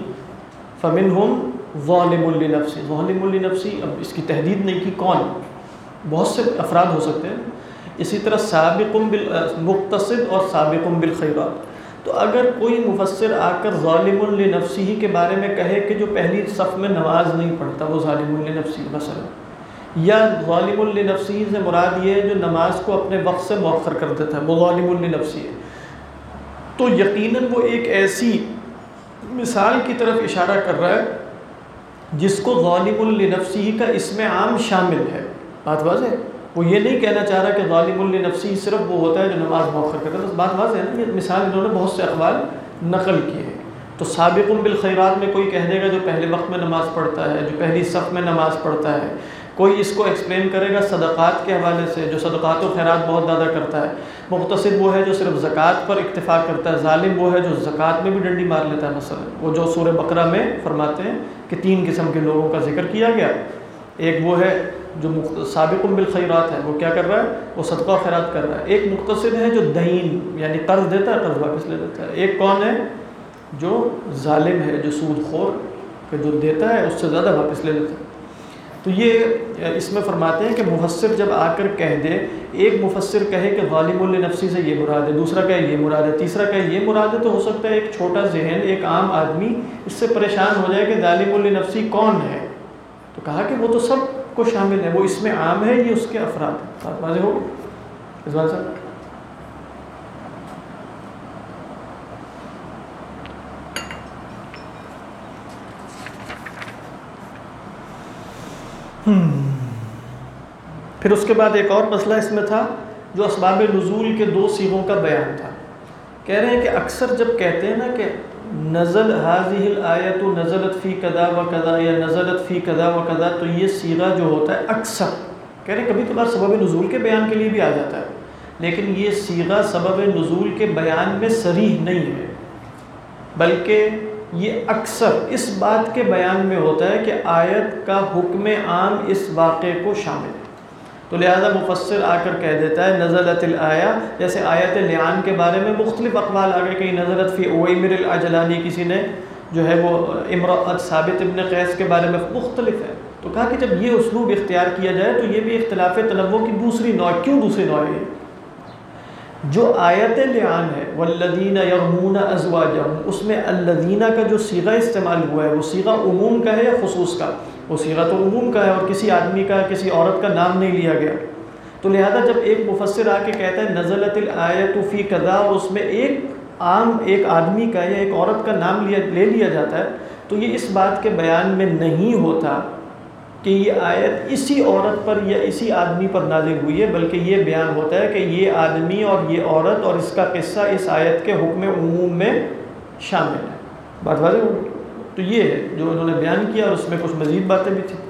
فمنهم ظالم لنفسه. ظالم لنفسه، اب اس کی تحدید نہیں کی کون، بہت سے افراد ہو سکتے ہیں. اسی طرح سابق مقتصد اور سابق بالخیرات. تو اگر کوئی مفسر آ کر ظالم لنفسہ کے بارے میں کہے کہ جو پہلی صف میں نماز نہیں پڑھتا وہ ظالم لنفسہ مثلا، یا ظالم لنفسہ سے مراد یہ ہے جو نماز کو اپنے وقت سے مؤخر کر دیتا ہے وہ ظالم لنفسہ ہے، تو یقیناً وہ ایک ایسی مثال کی طرف اشارہ کر رہا ہے جس کو ظالم لنفسہ کا اسم عام شامل ہے. بات واضح ہے. وہ یہ نہیں کہنا چاہ رہا کہ ظالم لنفسہ صرف وہ ہوتا ہے جو نماز مؤخر کرتا ہے. بس بات واضح ہے نا. یہ مثال انہوں نے بہت سے اقوال نقل کیے ہیں. تو سابق بالخیرات میں کوئی کہہ دے گا جو پہلے وقت میں نماز پڑھتا ہے، جو پہلی صف میں نماز پڑھتا ہے. کوئی اس کو ایکسپلین کرے گا صدقات کے حوالے سے، جو صدقات و خیرات بہت زیادہ کرتا ہے. مقتصد وہ ہے جو صرف زکوٰۃ پر اکتفا کرتا ہے. ظالم وہ ہے جو زکوٰۃ میں بھی ڈنڈی مار لیتا ہے. مثلا وہ جو سورہ بقرہ میں فرماتے ہیں کہ 3 قسم کے لوگوں کا ذکر کیا گیا. ایک وہ ہے جو سابق بالخیرات ہے، وہ کیا کر رہا ہے؟ وہ صدقہ و خیرات کر رہا ہے. ایک مقتصد ہے جو دین یعنی قرض دیتا ہے، قرض واپس لے دیتا ہے. ایک کون ہے؟ جو ظالم ہے، جو سود خور کہ جو دیتا ہے اس سے زیادہ واپس لے لیتا ہے. تو یہ اس میں فرماتے ہیں کہ مفسر جب آ کر کہہ دے، ایک مفسر کہے کہ ظالم لنفسہ سے یہ مراد ہے، دوسرا کہے یہ مراد ہے، تیسرا کہے یہ مراد ہے، تو ہو سکتا ہے ایک چھوٹا ذہن، ایک عام آدمی اس سے پریشان ہو جائے کہ ظالم لنفسہ کون ہے. تو کہا کہ وہ تو سب کو شامل ہے، وہ اس میں عام ہے، یہ اس کے افراد ہیں. بات واضح ہو اس بات سے. پھر اس کے بعد ایک اور مسئلہ اس میں تھا جو اسباب نزول کے 2 صیغوں کا بیان تھا. کہہ رہے ہیں کہ اکثر جب کہتے ہیں نا کہ نزل هذه الآیت نزلت فی کذا و کذا یا نزلت فی کذا و کذا، تو یہ صیغہ جو ہوتا ہے اکثر کہہ رہے ہیں کبھی کبھار سبب نزول کے بیان کے لیے بھی آ جاتا ہے، لیکن یہ صیغہ سبب نزول کے بیان میں صریح نہیں ہے، بلکہ یہ اکثر اس بات کے بیان میں ہوتا ہے کہ آیت کا حکم عام اس واقعے کو شامل ہے۔ تو لہذا مفسر آ کر کہہ دیتا ہے نزلت الآیہ، جیسے آیت لعان کے بارے میں مختلف اقوال آ گئے، کہیں نزلت فی اویمر العجلانی، کسی نے جو ہے وہ امرأت ثابت ابن قیس کے بارے میں مختلف ہے، تو کہا کہ جب یہ اسلوب اختیار کیا جائے تو یہ بھی اختلاف تنوع کی دوسری نوع، کیوں دوسری نوع ہے؟ جو آیت لعان ہے والذین یرمون ازواجہم، اس میں الذین کا جو صیغہ استعمال ہوا ہے وہ صیغہ عموم کا ہے یا خصوص کا؟ وہ صیغہ تو عموم کا ہے، اور کسی آدمی کا کسی عورت کا نام نہیں لیا گیا، تو لہذا جب ایک مفسر آ کے کہتا ہے نزلت الآیۃ فی کذا، اور اس میں ایک عام ایک آدمی کا یا ایک عورت کا نام لے لیا جاتا ہے، تو یہ اس بات کے بیان میں نہیں ہوتا کہ یہ آیت اسی عورت پر یا اسی آدمی پر نازل ہوئی ہے، بلکہ یہ بیان ہوتا ہے کہ یہ آدمی اور یہ عورت اور اس کا قصہ اس آیت کے حکم عموم میں شامل ہے۔ بات واضح ہوگی؟ تو یہ ہے جو انہوں نے بیان کیا، اور اس میں کچھ مزید باتیں بھی تھیں۔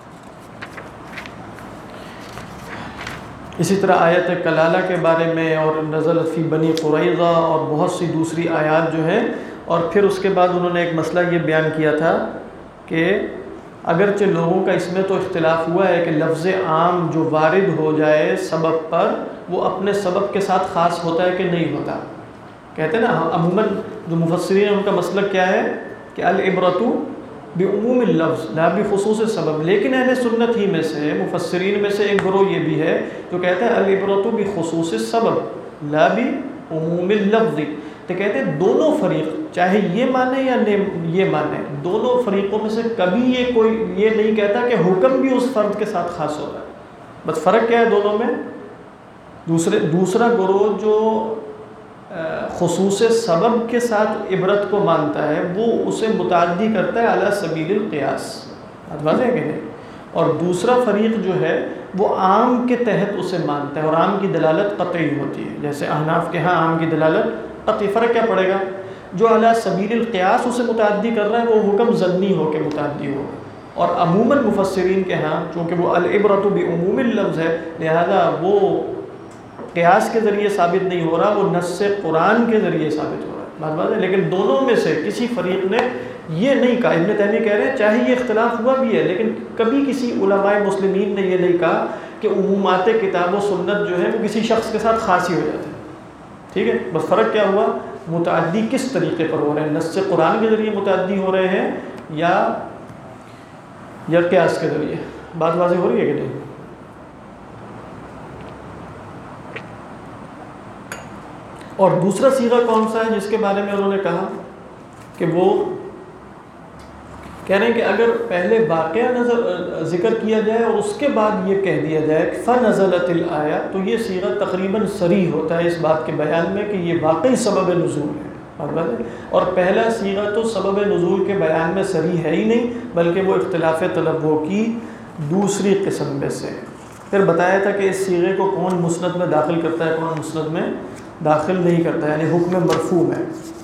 اسی طرح آیت کلالہ کے بارے میں، اور نزلت فی بنی قریظہ، اور بہت سی دوسری آیات جو ہیں، اور پھر اس کے بعد انہوں نے ایک مسئلہ یہ بیان کیا تھا کہ اگرچہ لوگوں کا اس میں تو اختلاف ہوا ہے کہ لفظ عام جو وارد ہو جائے سبب پر، وہ اپنے سبب کے ساتھ خاص ہوتا ہے کہ نہیں ہوتا۔ کہتے ہیں نا عموماً جو مفسرین ان کا مسلک کیا ہے کہ العبرۃ بعموم اللفظ لا بخصوص السبب، لیکن اہل سنت ہی میں سے مفسرین میں سے ایک گروہ یہ بھی ہے جو کہتا ہے العبرۃ بخصوص السبب لا بعموم اللفظ۔ تو کہتے ہیں دونوں فریق چاہے یہ مانے یا یہ مانے، دونوں فریقوں میں سے کبھی یہ کوئی یہ نہیں کہتا کہ حکم بھی اس فرد کے ساتھ خاص ہوتا ہے۔ بس فرق کیا ہے دونوں میں؟ دوسرا گروہ جو خصوص سبب کے ساتھ عبرت کو مانتا ہے وہ اسے متعدی کرتا ہے علی سبیل القیاس، بات واضح ہے کہ نہیں؟ اور دوسرا فریق جو ہے وہ عام کے تحت اسے مانتا ہے، اور عام کی دلالت قطعی ہوتی ہے، جیسے احناف کے ہاں عام کی دلالت قطعی۔ فرق کیا پڑے گا؟ جو علی سبیل القیاس اسے متعدی کر رہا ہے وہ حکم ظنی ہو کے متعدی ہو، اور عموماً مفسرین کے ہاں چونکہ وہ العبرۃ بعموم اللفظ ہے، لہذا وہ قیاس کے ذریعے ثابت نہیں ہو رہا، وہ نص قرآن کے ذریعے ثابت ہو رہا ہے، بات ہے۔ لیکن دونوں میں سے کسی فریق نے یہ نہیں کہا، ابن تیمیہ کہہ رہے ہیں چاہے یہ اختلاف ہوا بھی ہے، لیکن کبھی کسی علماء مسلمین نے یہ نہیں کہا کہ عمومات کتاب و سنت جو ہے وہ کسی شخص کے ساتھ خاص ہی ہو جاتے ہیں، ٹھیک ہے؟ بس فرق کیا ہوا؟ متعدی کس طریقے پر ہو رہے ہیں، نص قرآن کے ذریعے متعدی ہو رہے ہیں یا قیاس کے ذریعے۔ بات واضح ہو رہی ہے کہ نہیں؟ اور دوسرا صیغہ کون سا ہے جس کے بارے میں انہوں نے کہا کہ وہ کہہ رہے ہیں کہ اگر پہلے واقعہ ذکر کیا جائے اور اس کے بعد یہ کہہ دیا جائے فنزلت الآیہ، تو یہ صیغہ تقریباً صریح ہوتا ہے اس بات کے بیان میں کہ یہ واقعی سبب نزول ہے، اور پہلا صیغہ تو سبب نزول کے بیان میں صریح ہے ہی نہیں، بلکہ وہ اختلاف تنوع کی دوسری قسم میں سے۔ پھر بتایا تھا کہ اس صیغے کو کون مسند میں داخل کرتا ہے، کون مسند میں داخل نہیں کرتا، یعنی حکم مرفوع ہے۔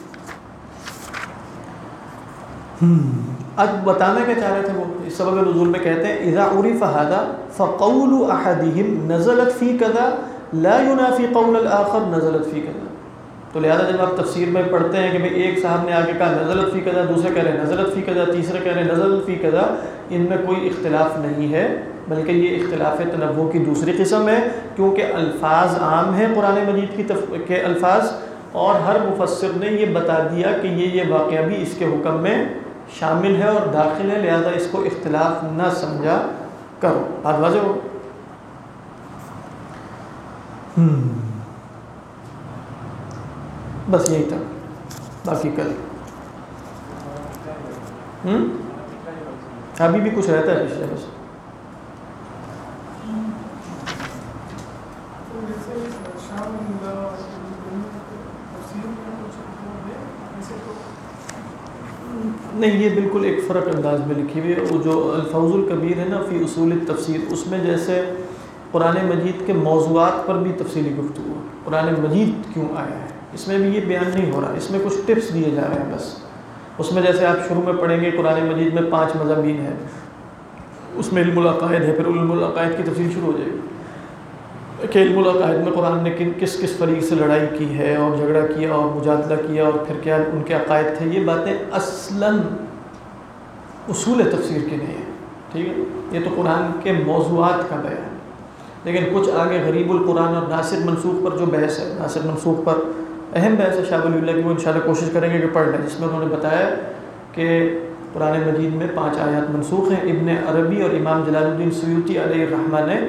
اب بتانا کیا چاہ رہے تھے وہ اس سبب نزول میں؟ کہتے ہیں اذا عرف هذا فقول احدهم نزلت فی کذا لا ينافی قول الاخر نزلت فی کذا۔ تو لہذا جب آپ تفسیر میں پڑھتے ہیں کہ بھئی ایک صاحب نے آگے کہا نزلت فی کذا، دوسرے کہہ رہے ہیں نزلت فی کذا، تیسرے کہہ رہے ہیں نزلت فی کذا، ان میں کوئی اختلاف نہیں ہے، بلکہ یہ اختلاف تنوع کی دوسری قسم ہے، کیونکہ الفاظ عام ہیں قرآن مجید کے الفاظ، اور ہر مفسر نے یہ بتا دیا کہ یہ واقعہ بھی اس کے حکم میں شامل ہے اور داخل ہے، لہذا اس کو اختلاف نہ سمجھا کرو۔ بات واضح ہو؟ بس یہی تھا، باقی کل ابھی بھی کچھ رہتا ہے پچھلے بس۔ نہیں، یہ بالکل ایک فرق انداز میں لکھی ہوئی ہے، وہ جو الفوز الکبیر ہے نا فی اصول التفسیر، اس میں جیسے قرآن مجید کے موضوعات پر بھی تفصیلی گفتگو ہے، قرآن مجید کیوں آیا ہے، اس میں بھی یہ بیان نہیں ہو رہا، اس میں کچھ ٹپس دیے جا رہے ہیں بس۔ اس میں جیسے آپ شروع میں پڑھیں گے قرآن مجید میں 5 مضامین ہیں، اس میں علم العقائد ہے، پھر علم العقائد کی تفصیل شروع ہو جائے گی کہ علم العقائد میں قرآن نے کس کس فریق سے لڑائی کی ہے اور جھگڑا کیا اور مجادلہ کیا اور پھر کیا ان کے عقائد تھے. یہ باتیں اصلاً اصول تفسیر کی نہیں ہیں، ٹھیک ہے. یہ تو قرآن کے موضوعات کا بیان ہے. لیکن کچھ آگے غریب القرآن اور ناسخ منسوخ پر جو بحث ہے، ناسخ منسوخ پر اہم بحث ہے شاہ ولی اللہ کی، وہ انشاءاللہ کوشش کریں گے کہ پڑھ لیں، جس میں انہوں نے بتایا کہ قرآن مجید میں 5 آیات منسوخ ہیں. ابن عربی اور امام جلال الدین سیوطی علیہ الرحمہ نے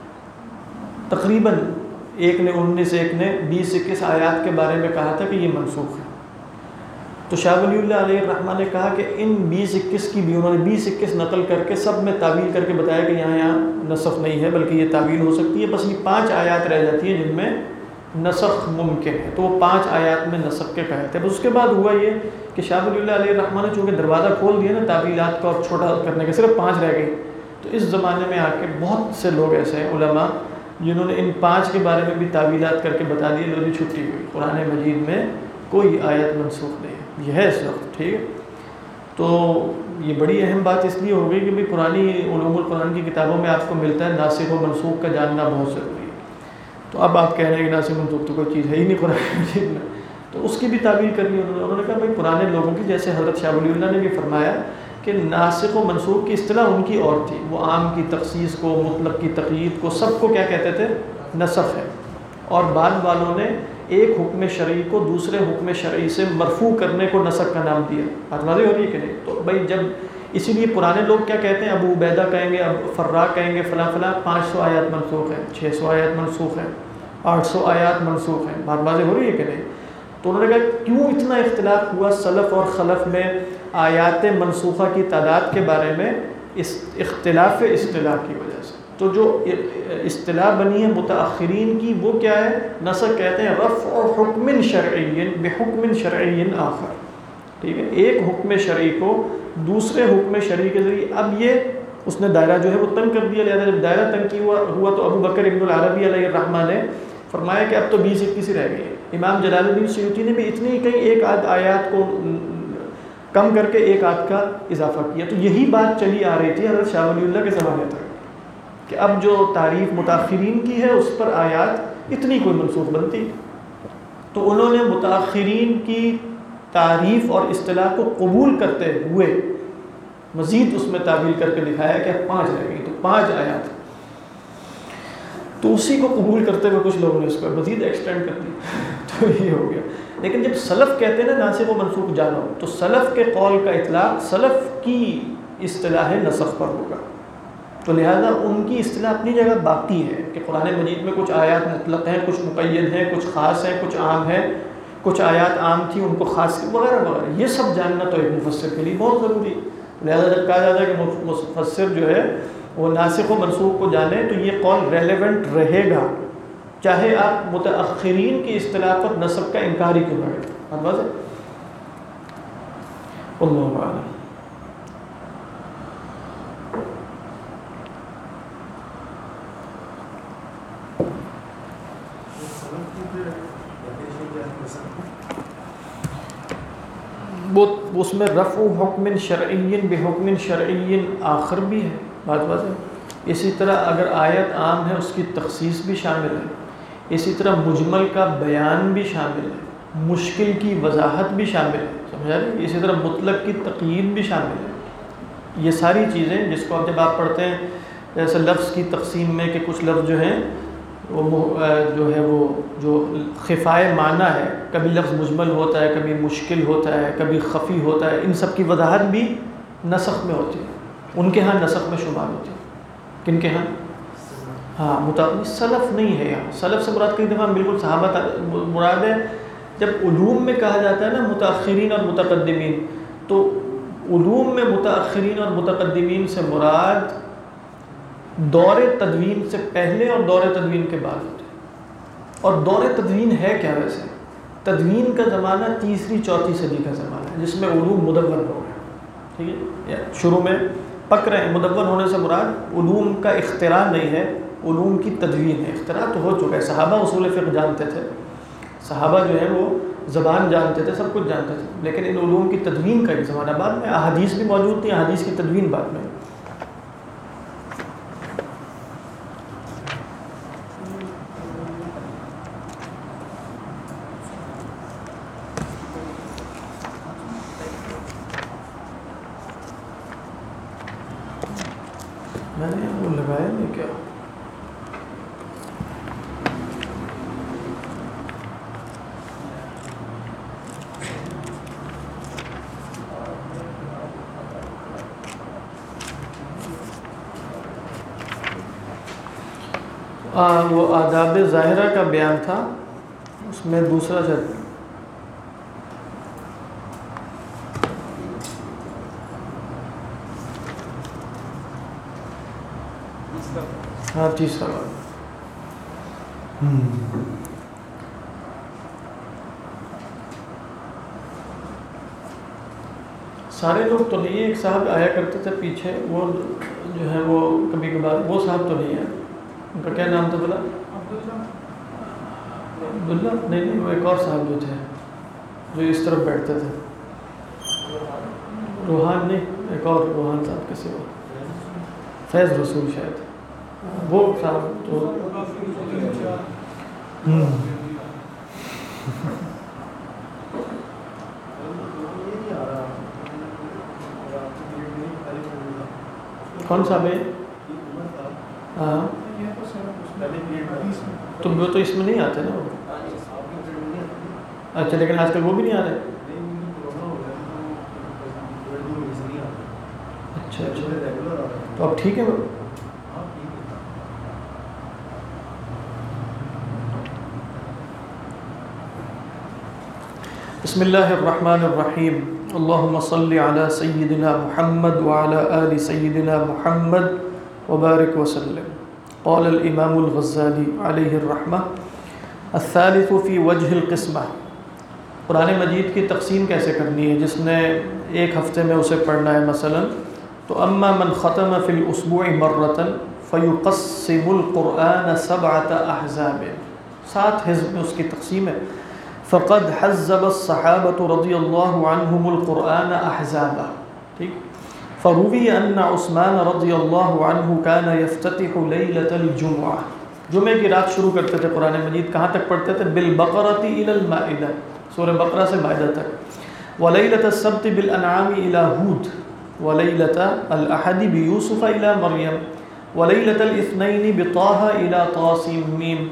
تقریباً ایک نے 19 ایک نے 20-21 آیات کے بارے میں کہا تھا کہ یہ منسوخ ہے. تو شاہ ولی اللہ علیہ الرحمہ نے کہا کہ ان 20-21 کی بھی انہوں نے 20-21 نقل کر کے سب میں تعویل کر کے بتایا کہ یہاں نسخ نہیں ہے بلکہ یہ تعویل ہو سکتی ہے. بس یہ 5 آیات رہ جاتی ہیں جن میں نسخ ممکن ہے، تو وہ 5 آیات میں نسخ کے کہے تھے. بس اس کے بعد ہوا یہ کہ شاہ ولی اللہ علیہ الرحمہ نے چونکہ دروازہ کھول دیا نا تعویلات کا اور چھوٹا کرنے کا، صرف 5 رہ گئی. تو اس زمانے میں آ کے بہت سے لوگ ایسے ہیں علماء جنہوں نے ان 5 کے بارے میں بھی تعویلات کر کے بتا دیے، لوگ بھی چھٹی ہوئی. قرآن مجید میں کوئی آیت منسوخ نہیں ہے، یہ ہے اس وقت، ٹھیک ہے. تو یہ بڑی اہم بات اس لیے ہو گئی کہ بھئی پرانی علوم القرآن کی کتابوں میں آپ کو ملتا ہے ناسخ و منسوخ کا جاننا بہت ضروری ہے. تو اب آپ کہہ رہے ہیں کہ ناسخ منسوخ تو کوئی چیز ہے ہی نہیں قرآن مجید میں، تو اس کی بھی تعویل کر لی انہوں نے کہا بھئی پرانے لوگوں کی، جیسے حضرت شاہ ولی اللہ نے بھی فرمایا کہ ناسخ و منسوخ کی اصطلاح ان کی اور تھی. وہ عام کی تخصیص کو، مطلق کی تقیید کو، سب کو کیا کہتے تھے؟ نسخ ہے. اور بعد والوں نے ایک حکم شرعی کو دوسرے حکم شرعی سے مرفوع کرنے کو نسخ کا نام دیا. بات واضح ہو رہی ہے کہ نہیں؟ تو بھائی جب اسی لیے پرانے لوگ کیا کہتے ہیں، ابو عبیدہ کہیں گے، اب فرا کہیں گے فلاں فلاں 500 آیات منسوخ ہیں، 600 آیات منسوخ ہیں، 800 آیات منسوخ ہیں. بات واضح ہو رہی ہے کہ نہیں؟ تو انہوں نے کہا کیوں اتنا اختلاف ہوا سلف اور خلف میں آیات منسوخہ کی تعداد کے بارے میں؟ اس اختلاف اصطلاح کی وجہ سے. تو جو اصطلاح بنی ہے متأخرین کی وہ کیا ہے؟ نسخ کہتے ہیں رفع حکم شرعی بحکم شرعی آخر. ٹھیک ہے، ایک حکم شرعی کو دوسرے حکم شرعی کے ذریعے. اب یہ اس نے دائرہ جو ہے وہ تنگ کر دیا، لہٰذا جب دائرہ تنگ ہوا تو ابو بکر ابن العربی علیہ الرحمہ نے فرمایا کہ اب تو 20-21 ہی رہ گئی ہے. امام جلال الدین سیوطی نے بھی اتنی کہیں ایک آدھ آیات کو کم کر کے ایک آدھ کا اضافہ کیا. تو یہی بات چلی آ رہی تھی حضرت شاہ ولی اللہ کے زمانے تک کہ اب جو تعریف متاخرین کی ہے اس پر آیات اتنی کوئی منسوخ بنتی. تو انہوں نے متاخرین کی تعریف اور اصطلاح کو قبول کرتے ہوئے مزید اس میں تعویل کر کے دکھایا کہ 5 رہ گئی، تو 5 آیات. تو اسی کو قبول کرتے ہوئے کچھ لوگوں نے اس کو مزید ایکسٹینڈ کر دی تو یہ ہو گیا. لیکن جب سلف کہتے ہیں نا ناسخ و منسوخ جانو، تو سلف کے قول کا اطلاق سلف کی اصطلاح نسخ پر ہوگا. تو لہذا ان کی اصطلاح اپنی جگہ باقی ہے کہ قرآن مجید میں کچھ آیات مطلق ہیں، کچھ مقید ہیں، کچھ خاص ہیں، کچھ عام ہیں، کچھ آیات عام تھی ان کو خاص وغیرہ وغیرہ. یہ سب جاننا تو ایک مفسر کے لیے بہت ضروری ہے. لہذا جب کہا جاتا ہے کہ مفسر جو ہے وہ ناسخ و منسوخ کو جانے تو یہ قول ریلیونٹ رہے گا چاہے آپ متأخرین کی اصطلاح پر نسخ کا انکار ہی کیوں نہ کریں. بات واضح ہے؟ اللہ اعلم. وہ اس میں رفع حکم شرعی بحکم شرعی آخر بھی ہے. بات واضح ہے. اسی طرح اگر آیت عام ہے اس کی تخصیص بھی شامل ہے، اسی طرح مجمل کا بیان بھی شامل ہے، مشکل کی وضاحت بھی شامل ہے، سمجھا رہے؟ اسی طرح مطلق کی تقیید بھی شامل ہے. یہ ساری چیزیں جس کو جب آپ پڑھتے ہیں جیسے لفظ کی تقسیم میں کہ کچھ لفظ جو ہیں وہ جو خفائے معنی ہے، کبھی لفظ مجمل ہوتا ہے، کبھی مشکل ہوتا ہے، کبھی خفی ہوتا ہے، ان سب کی وضاحت بھی نسخ میں ہوتی ہے. ان کے ہاں نسخ میں شمار ہوتی ہے. کن کے ہاں؟ ہاں سلف نہیں ہے یہاں. سلف سے مراد کئی دفعہ بالکل صحابہ مراد ہے. جب علوم میں کہا جاتا ہے نا متأخرین اور متقدمین، تو علوم میں متأخرین اور متقدمین سے مراد دور تدوین سے پہلے اور دور تدوین کے بعد ہوتے ہیں. اور دور تدوین ہے کیا؟ ویسے تدوین کا زمانہ 3ری-4تھی صدی کا زمانہ ہے جس میں علوم مدون ہو گئے. ٹھیک ہے، شروع میں پک رہے ہیں. مدون ہونے سے مراد علوم کا اختراع نہیں ہے، علوم کی تدوین ہے. اختراع تو ہو چکا ہے. صحابہ اصول فقہ جانتے تھے، صحابہ جو ہے وہ زبان جانتے تھے، سب کچھ جانتے تھے، لیکن ان علوم کی تدوین کا ایک زمانہ بعد میں. احادیث بھی موجود تھی، احادیث کی تدوین بعد میں. میں نے وہ لگایا نہیں کیا؟ وہ آداب ظاہرہ کا بیان تھا، اس میں دوسرا شرط ہاں تیسرا بات سارے لوگ تو نہیں ہے، ایک صاحب آیا کرتے تھے پیچھے، وہ جو ہے وہ کبھی کبھار، وہ صاحب تو نہیں ہے، ان کا کیا نام تھا بولا؟ عبداللہ؟ نہیں وہ ایک اور صاحب جو تھے جو اس طرف بیٹھتے تھے، روحان نہیں، ایک اور روحان صاحب کسی اور، فیض رسول شاید، وہ صاحب تو کون صاحب ہے؟ ہاں تو وہ تو اس میں نہیں آتے نا وہ، اچھا لیکن آج کل وہ بھی نہیں آ رہے؟ اچھا اچھا تو اب ٹھیک ہے وہ؟ بسم اللہ الرحمن الرحیم، اللہم صلی علی سیدنا محمد وعلی آل سیدنا محمد وبارک وسلم۔ قال الامام الغزالی علیہ الرحمہ، الثالث فی وجہ القسمہ، قرآن مجید کی تقسیم کیسے کرنی ہے جس نے ایک ہفتے میں اسے پڑھنا ہے مثلا، تو اما من ختم فی الاسبوع مرۃ فیقسم القرآن 7 احزاب، 7 حزب میں اس کی تقسیم ہے، فقد حزب الصحابة رضی اللہ عنہم القرآن احزابا، ٹھیک، فروی ان عثمان رضی اللہ عنہ کان یفتتح لیلۃ الجمعہ، جمعے کی رات شروع کرتے تھے قرآن مجید، کہاں تک پڑھتے تھے؟ بالبقرۃ الی المائدہ، سورہ بقرہ سے مائدہ تک، ولیلۃ السبت بالانعام الی ہود، ولیلۃ الاحد بیوسف الی مریم، ولیلۃ الاثنین بطٰہ الی طاسیم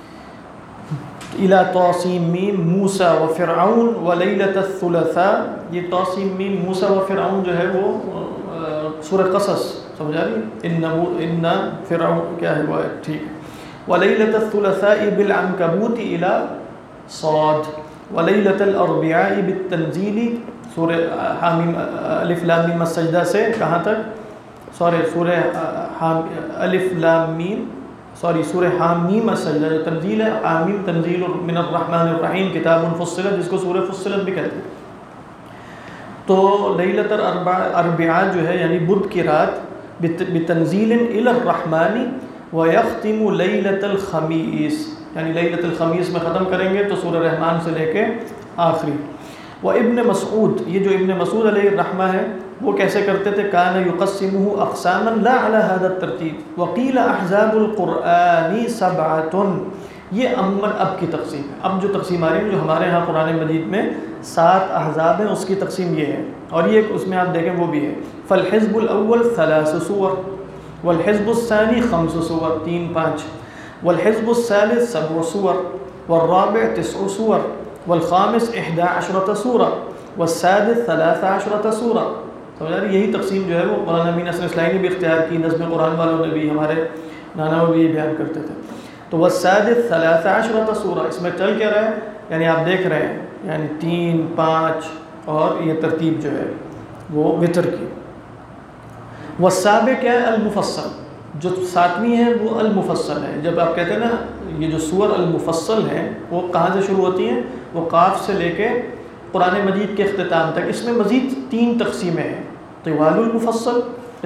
موسیٰ و فرعون، ولیلۃ الثلاثاء، یہ طاسیم موسیٰ و فرعون جو ہے وہ سورہ قصص، سمجھا رہی؟ ان فرعون کیا ہے وہ، ٹھیک، ولیلۃ الثلاثاء بالعنکبوت الی صاد، ولیلۃ الاربعاء بالتنزیل، سورہ حامیم الف لام میم السجدہ سے کہاں تک؟ سورہ الف لام میم، سورہ حامیم السجدہ جو تنزیل ہے، حامیم تنزیل من الرحمن الرحیم کتاب فصلت، جس کو سورہ فصلت بھی کہتے ہیں۔ تو لیلۃ الاربعاء جو ہے یعنی بدھ کی رات، بتنزیل الی الرحمن، ویختم لیلۃ الخمیس، یعنی لیلۃ الخمیس میں ختم کریں گے تو سورہ رحمان سے لے کے آخری۔ و ابن مسعود، یہ جو ابن مسعود علیہ الرحمہ ہے وہ کیسے کرتے تھے؟ کان یقسمہ اقساما لا علی هذا الترتیب، وقیل احزاب القرآن 7، یہ امن اب کی تقسیم ہے، اب جو تقسیم آ رہی ہے جو ہمارے ہاں قرآن مجید میں 7 احزاب ہیں، اس کی تقسیم یہ ہے، اور یہ اس میں آپ دیکھیں وہ بھی ہے، فالحزب الاول 3 سور، والحزب الثانی 5 سور، 3 5، والحزب الثالث 7 سور، والرابع 9 سور، والخامس 11 سورہ، والسادس 13 سورہ، سمجھا رہی؟ یہی تقسیم جو ہے وہ مولانا امین اصغر اصلاحی نے بھی اختیار کی، نظم قرآن والوں نے بھی، ہمارے نانا وہ بھی یہ بیان کرتے تھے۔ تو والسادس 13 سورہ، اس میں چل کیا رہا ہے؟ یعنی آپ دیکھ رہے ہیں یعنی 3 5 اور یہ ترتیب جو ہے وہ وتر کی۔ والسابع کیا ہے؟ المفصل، جو 7ویں ہے وہ المفصل ہے۔ جب آپ کہتے ہیں نا یہ جو سور المفصل ہیں وہ کہاں سے شروع ہوتی ہیں؟ وہ قاف سے لے کے قرآن مجید کے اختتام تک، اس میں مزید 3 تقسیمیں ہیں، طوال المفصل،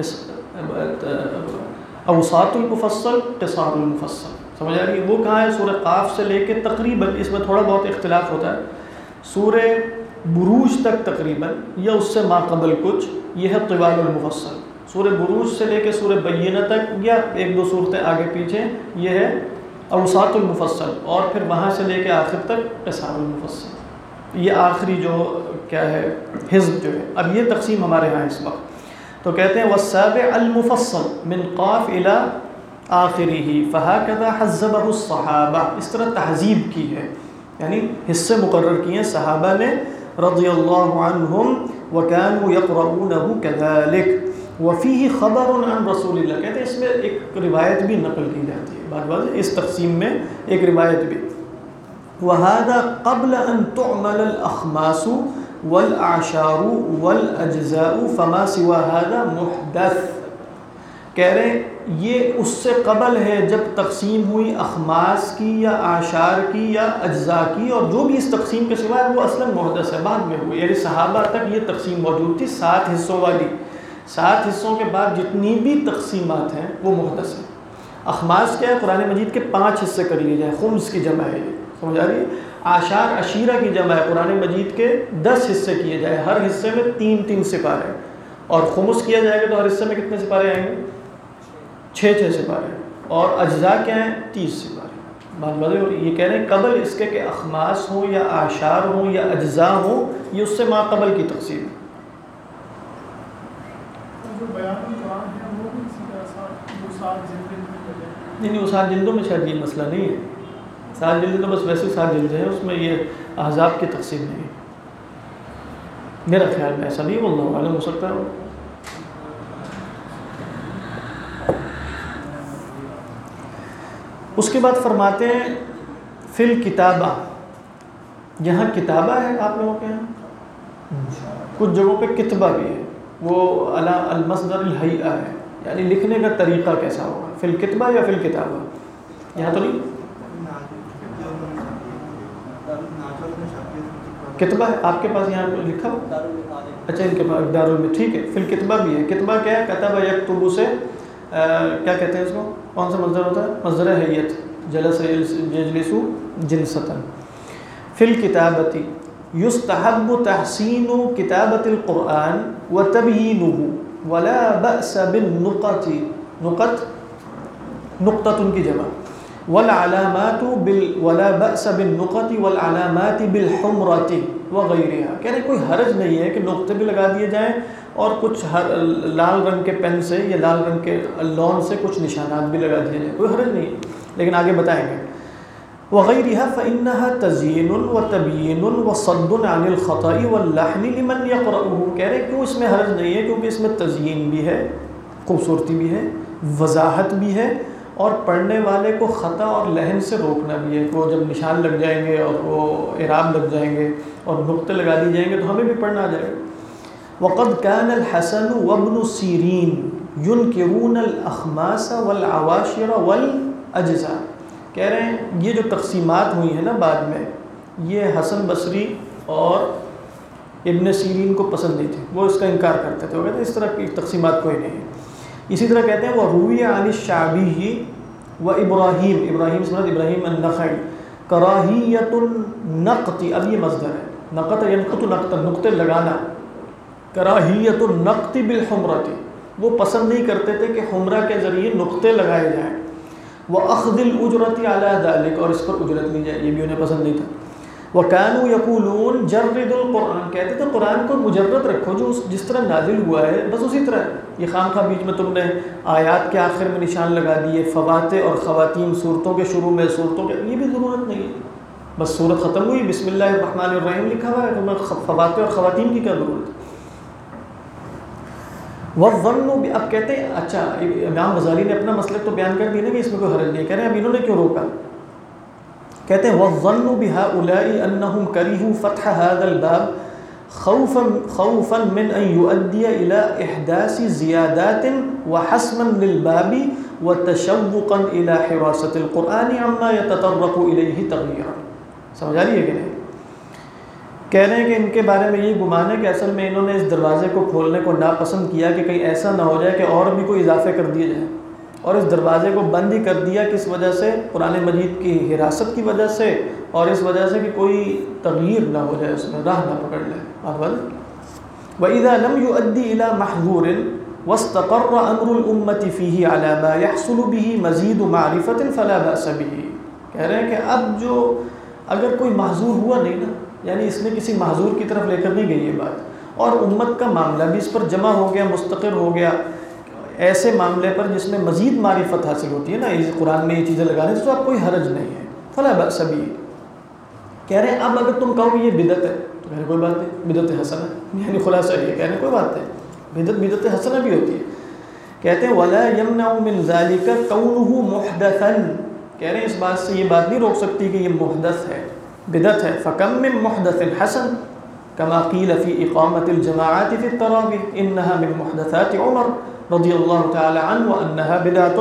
اوساط المفصل، قصار المفصل، سمجھ آ رہی ہے؟ وہ کہاں ہے؟ سورہ قاف سے لے کے تقریباً، اس میں تھوڑا بہت اختلاف ہوتا ہے، سورہ بروج تک تقریباً یا اس سے ما قبل کچھ، یہ ہے طوال المفصل۔ سورہ بروج سے لے کے سورہ بینہ تک یا 1 2 صورتیں آگے پیچھے، یہ ہے اوساط المفصل، اور پھر وہاں سے لے کے آخر تک قصار المفصل، یہ آخری جو کیا ہے حزب جو ہے۔ اب یہ تقسیم ہمارے ہاں اس وقت، تو کہتے ہیں والسابع المفصل من قاف الى آخرہ فہکذا حزبہ الصحابہ، اس طرح تہذیب کی ہے، یعنی حصے مقرر کیے ہیں صحابہ نے رضی اللہ عنہم وکانوا یقرؤونہ کذلک وفیہ خبر عن رسول اللہ، کہتے ہیں اس میں ایک روایت بھی نقل کی جاتی ہے، بات بات اس تقسیم میں ایک روایت بھی. وَهَذَا قَبْلَ أَن تُعْمَلَ الْأَخْمَاسُ وَالْأَعْشَارُ وَالْأَجْزَاءُ فَمَا سِوَى هَذَا مُحْدَث. کہہ رہے ہیں یہ اس سے قبل ہے جب تقسیم ہوئی اخماس کی یا اعشار کی یا اجزاء کی، اور جو بھی اس تقسیم کے سوا ہے وہ اصلا محدث ہے، بعد میں ہوئی. یعنی صحابہ تک یہ تقسیم موجود تھی 7 حصوں والی، 7 حصوں کے بعد جتنی بھی تقسیمات ہیں وہ محدث ہیں. اخماس کیا ہے؟ قرآن مجید کے 5 حصے کر لیے جائیں، خمس کی جمع ہے، یہ سمجھ آ رہی ہے. اعشار عشیرہ کی جمع ہے، قرآن مجید کے 10 حصے کیے جائے، ہر حصے میں 3 سپارے، اور خمس کیا جائے گا تو ہر حصے میں کتنے سپارے آئیں گے؟ 6 سپارے. اور اجزاء کیا ہیں؟ 30 سپارے. بات بات ہے. یہ کہہ رہے ہیں قبل اس کے کہ اخماس ہوں یا اعشار ہوں یا اجزاء ہوں، یہ اس سے ما قبل کی تقسیم ہے. نہیں وہ 7 جلدوں میں شاید یہ مسئلہ نہیں ہے. 7 جلدیں تو بس ویسے 7 جلدیں ہیں، اس میں یہ احزاب کی تقسیم نہیں ہے. میرا خیال میں ایسا نہیں، واللہ عالم، ہو سکتا ہے. اس کے بعد فرماتے ہیں فی الکتابہ، یہاں کتابہ ہے آپ لوگوں کے یہاں، کچھ جگہوں پہ کتبہ بھی ہے، وہ علی المصدر الہیئہ ہے، یعنی لکھنے کا طریقہ کیسا ہوگا، فی الکتبہ یا فی الکتابہ. یہاں تو نہیں کتبہ ہے آپ کے پاس، یہاں لکھا ہو؟ اچھا ان کے پاس دار میں، ٹھیک ہے. فی الکتبہ بھی ہے. کتبہ کیا ہے؟ کتبہ یکتب سے کیا کہتے ہیں اس کو؟ کون سا مصدر ہوتا ہے؟ مصدر حیت، جلس یجلس جلسۃ. فی الکتابۃ یستحب تحسین کتابۃ القرآن وتبیینہ ولا بأس بالنقط، نقط نقطۃ کی جمع، والعلامات ولا بأس بالنقط والعلامات بالحمرۃ وغیرہ. کہہ رہے کوئی حرج نہیں ہے کہ نقطے بھی لگا دیے جائیں اور کچھ لال رنگ کے پین سے یا لال رنگ کے لون سے کچھ نشانات بھی لگا دیے جائیں، کوئی حرج نہیں ہے. لیکن آگے بتائیں گے وغیرها فإنها تزیین وتبیین وصد عن الخطأ واللحن لمن يقرأه. کہہ رہے کیوں اس میں حرج نہیں ہے؟ کیونکہ اس میں تزیین بھی ہے، خوبصورتی بھی ہے، وضاحت بھی ہے، اور پڑھنے والے کو خطا اور لحن سے روکنا بھی ہے. وہ جب نشان لگ جائیں گے اور وہ اعراب لگ جائیں گے اور نقطے لگا دی جائیں گے تو ہمیں بھی پڑھنا آ جائے گا. وقد كان الحسن وابن سیرین ينکرون الاخماس والعواشر والاجزاء. کہہ رہے ہیں یہ جو تقسیمات ہوئی ہیں نا بعد میں، یہ حسن بصری اور ابن سیرین کو پسند نہیں تھی، وہ اس کا انکار کرتے تھے. وہ کہتے ہیں اس طرح کی تقسیمات کوئی نہیں ہے. اسی طرح کہتے ہیں وہ روی عن الشعبی و ابراہیم، ابراہیم سمجھ ابراہیم النخعی، کراہیت النقط. اب یہ مصدر ہے، نقط ینقط نقط، نقطے لگانا. کراہیت النقط بالحمرۃ، وہ پسند نہیں کرتے تھے کہ حمرہ کے ذریعے نقطے لگائے جائیں. وَأَخْذِ الْأُجْرَةِ عَلَى ذَلِكَ، اور اس پر اجرت لی جائے، یہ بھی انہیں پسند نہیں تھا. وَكَانُوا يَقُولُونَ جَرِّدُ الْقُرْآنَ، کہتے تھے قرآن کو مجرد رکھو، جو جس طرح نازل ہوا ہے بس اسی طرح. یہ خام خواہ بیچ میں تم نے آیات کے آخر میں نشان لگا دیے، فواتح اور خواتین صورتوں کے شروع میں، صورتوں کے، یہ بھی ضرورت نہیں ہے. بس صورت ختم ہوئی بسم اللہ الرحمن الرحیم لکھا ہوا ہے، تمہیں فواتح اور خواتین کی کیا ضرورت ہے. وَالظَّنُّ، اب کہتے ہیں اچھا امام غزالی نے اپنا مسلک تو بیان کر دیا نا کہ اس میں کوئی حرج نہیں. کہہ رہے ہیں اب انہوں نے کیوں روکا؟ کہتے ہیں وَالظَّنُّ بِهَؤُلَاءِ أَنَّهُمْ كَرِهُوا فَتْحَ هَذَا الْبَابِ خَوْفًا مِنْ أَنْ يُؤَدِّيَ إِلَى إِحْدَاثِ زِيَادَاتٍ وَحَسْمًا لِلْبَابِ وَتَشَوُّقًا إِلَى حِرَاسَةِ الْقُرْآنِ عَمَّا يَتَطَرَّقُ إِلَيْهِ تَغْيِيرًا. سمجھ آ رہی ہے کہ نہیں؟ کہہ رہے ہیں کہ ان کے بارے میں یہ گمان ہے کہ اصل میں انہوں نے اس دروازے کو کھولنے کو ناپسند کیا کہ کہیں ایسا نہ ہو جائے کہ اور بھی کوئی اضافے کر دیے جائیں، اور اس دروازے کو بند ہی کر دیا کس وجہ سے؟ قرآن مجید کی حراست کی وجہ سے، اور اس وجہ سے کہ کوئی تغییر نہ ہو جائے، اس میں راہ نہ پکڑ لے. وَإِذَا لَمْ يُؤَدِّ إِلَى مَحْظُورٍ وَاسْتَقَرَّ أَمْرُ الْأُمَّةِ فِيهِ عَلَى مَا يَحْصُلُ بِهِ مَزِيدُ مَعْرِفَةٍ فَلَا بَأْسَ بِهِ. کہہ رہے ہیں کہ اب جو اگر کوئی محظور ہوا نہیں نا، یعنی اس نے کسی محظور کی طرف لے کر نہیں گئی یہ بات، اور امت کا معاملہ بھی اس پر جمع ہو گیا، مستقر ہو گیا ایسے معاملے پر جس میں مزید معرفت حاصل ہوتی ہے نا، اس قرآن میں یہ چیزیں لگانے سے تو اب کوئی حرج نہیں ہے، فلا بأس بھی۔ کہہ رہے ہیں اب اگر تم کہو کہ یہ بدعت ہے تو کہہ رہے کوئی بات نہیں، بدعت حسنہ، یعنی خلاصہ یہ کہہ رہے کوئی بات نہیں، بدعت حسنہ بھی ہوتی ہے۔ کہتے ہیں وَلَا يَمْنَعُ مِنْ ذَلِكَ كَوْنُهُ مُحْدَثًا، کہہ رہے ہیں اس بات سے یہ بات نہیں روک سکتی کہ یہ محدث ہے، بدعت ہے۔ فَكَمْ مِنْ مُحْدَثٍ حَسَنٍ كما قيل في إقامة الجماعات في التراويح إنها من محدثات عمر رضي الله تعالى عنه وأنها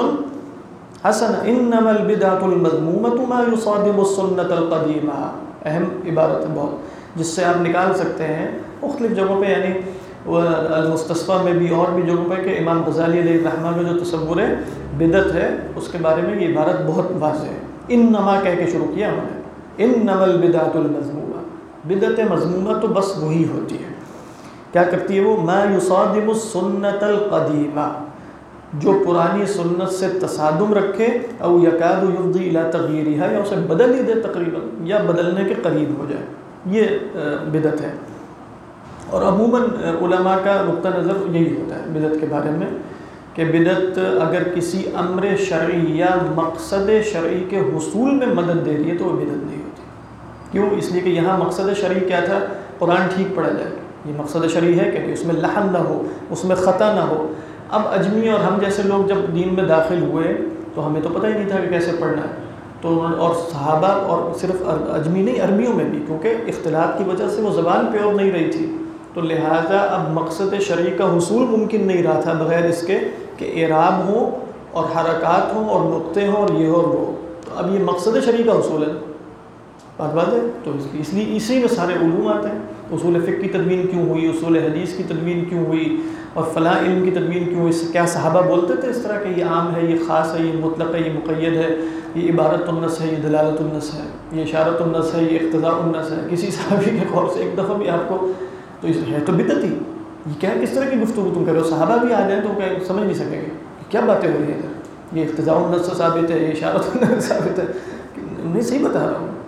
بدعة حسنة إنما البدعة المذمومة ما يصادم السنة القديمة۔ اہم عبارت ہے بہت، جس سے آپ نکال سکتے ہیں مختلف جگہوں پہ، یعنی المستصفیٰ میں بھی اور بھی جگہوں پہ کہ امام غزالی علیہ الرحمہ کا جو تصور ہے بدعت ہے اس کے بارے میں یہ عبارت بہت واضح ہے۔ انما کہہ کے شروع کیا انہوں نے، انما البدعة المذمومة، بدعت مذمومہ تو بس وہی ہوتی ہے، کیا کرتی ہے وہ، ما یصادم السنت القدیمہ، جو پرانی سنت سے تصادم رکھے، او یکاد یفضی الی تغییرها، یا اسے بدل ہی دے تقریباً، یا بدلنے کے قریب ہو جائے، یہ بدعت ہے۔ اور عموماً علماء کا نقطہ نظر یہی ہوتا ہے بدعت کے بارے میں کہ بدعت اگر کسی امر شرعی یا مقصد شرعی کے حصول میں مدد دے رہی ہے تو وہ بدعت نہیں ہوتی۔ کیوں؟ اس لیے کہ یہاں مقصد شرعی کیا تھا، قرآن ٹھیک پڑھا جائے، یہ مقصد شرعی ہے کہ اس میں لحن نہ ہو، اس میں خطا نہ ہو۔ اب اجمی اور ہم جیسے لوگ جب دین میں داخل ہوئے تو ہمیں تو پتہ ہی نہیں تھا کہ کیسے پڑھنا ہے، تو اور صحابہ اور صرف اجمی نہیں عربیوں میں بھی، کیونکہ اختلاط کی وجہ سے وہ زبان پیور نہیں رہی تھی، تو لہٰذا اب مقصد شرعی کا حصول ممکن نہیں رہا تھا بغیر اس کے کہ اعراب ہوں اور حرکات ہوں اور نقطے ہوں اور یہ اور وہ، تو اب یہ مقصد شرعی کا حصول ہے، بات ہے۔ تو اس لیے اسی میں سارے علوم آتے ہیں، اصول فقہ کی تدوین کیوں ہوئی، اصول حدیث کی تدوین کیوں ہوئی، اور فلاں علم کی تدوین کیوں ہوئی، کیا صحابہ بولتے تھے اس طرح کہ یہ عام ہے، یہ خاص ہے، یہ مطلق ہے، یہ مقید ہے، یہ عبارت النص ہے، یہ دلالت النص ہے، یہ اشارت النص ہے، یہ اقتضاء النص ہے، کسی صحابی کے قول سے ایک دفعہ بھی آپ کو، تو اس ہے تو بدعت ہی، یہ کیا کس طرح کی گفتگو تم کر رہے ہو، صحابہ بھی آ جائیں تو سمجھ نہیں سکیں گے کیا باتیں ہو رہی ہیں، یہ اقتضاء النص ثابت ہے، یہ اشارت النص ثابت ہے، نہیں صحیح بتا رہا ہوں،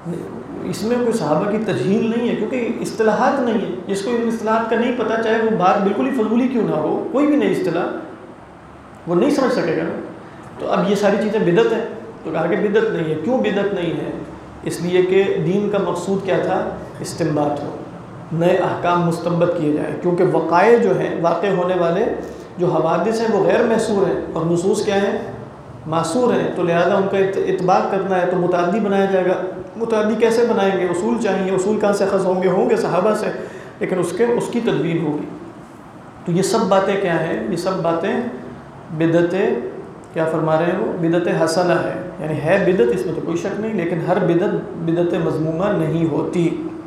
اس میں کوئی صحابہ کی تجہیل نہیں ہے، کیونکہ اصطلاحات نہیں ہے، جس کو ان اصطلاحات کا نہیں پتہ، چاہے وہ بات بالکل ہی فضولی کیوں نہ ہو، کوئی بھی نئی اصطلاح وہ نہیں سمجھ سکے گا۔ تو اب یہ ساری چیزیں بدعت ہیں، تو کہا کہ بدعت نہیں ہے۔ کیوں بدعت نہیں ہے؟ اس لیے کہ دین کا مقصود کیا تھا، استنباط ہو، نئے احکام مستنبط کیے جائیں، کیونکہ وقائع جو ہیں، واقع ہونے والے جو حوادث ہیں وہ غیر محصور ہیں، اور نصوص کیا ہیں، معصور ہیں، تو لہذا ان کا اتباع کرنا ہے تو متعدی بنایا جائے گا۔ متعدی کیسے بنائیں گے؟ اصول چاہیے، اصول کہاں سے اخذ ہوں گے صحابہ سے، لیکن اس کی تدوین ہوگی۔ تو یہ سب باتیں کیا ہیں؟ یہ سب باتیں بدعت، کیا فرما رہے ہیں وہ، بدعت حسنہ ہے، یعنی ہے بدعت، اس میں تو کوئی شک نہیں، لیکن ہر بدعت بدعت مذمومہ نہیں ہوتی۔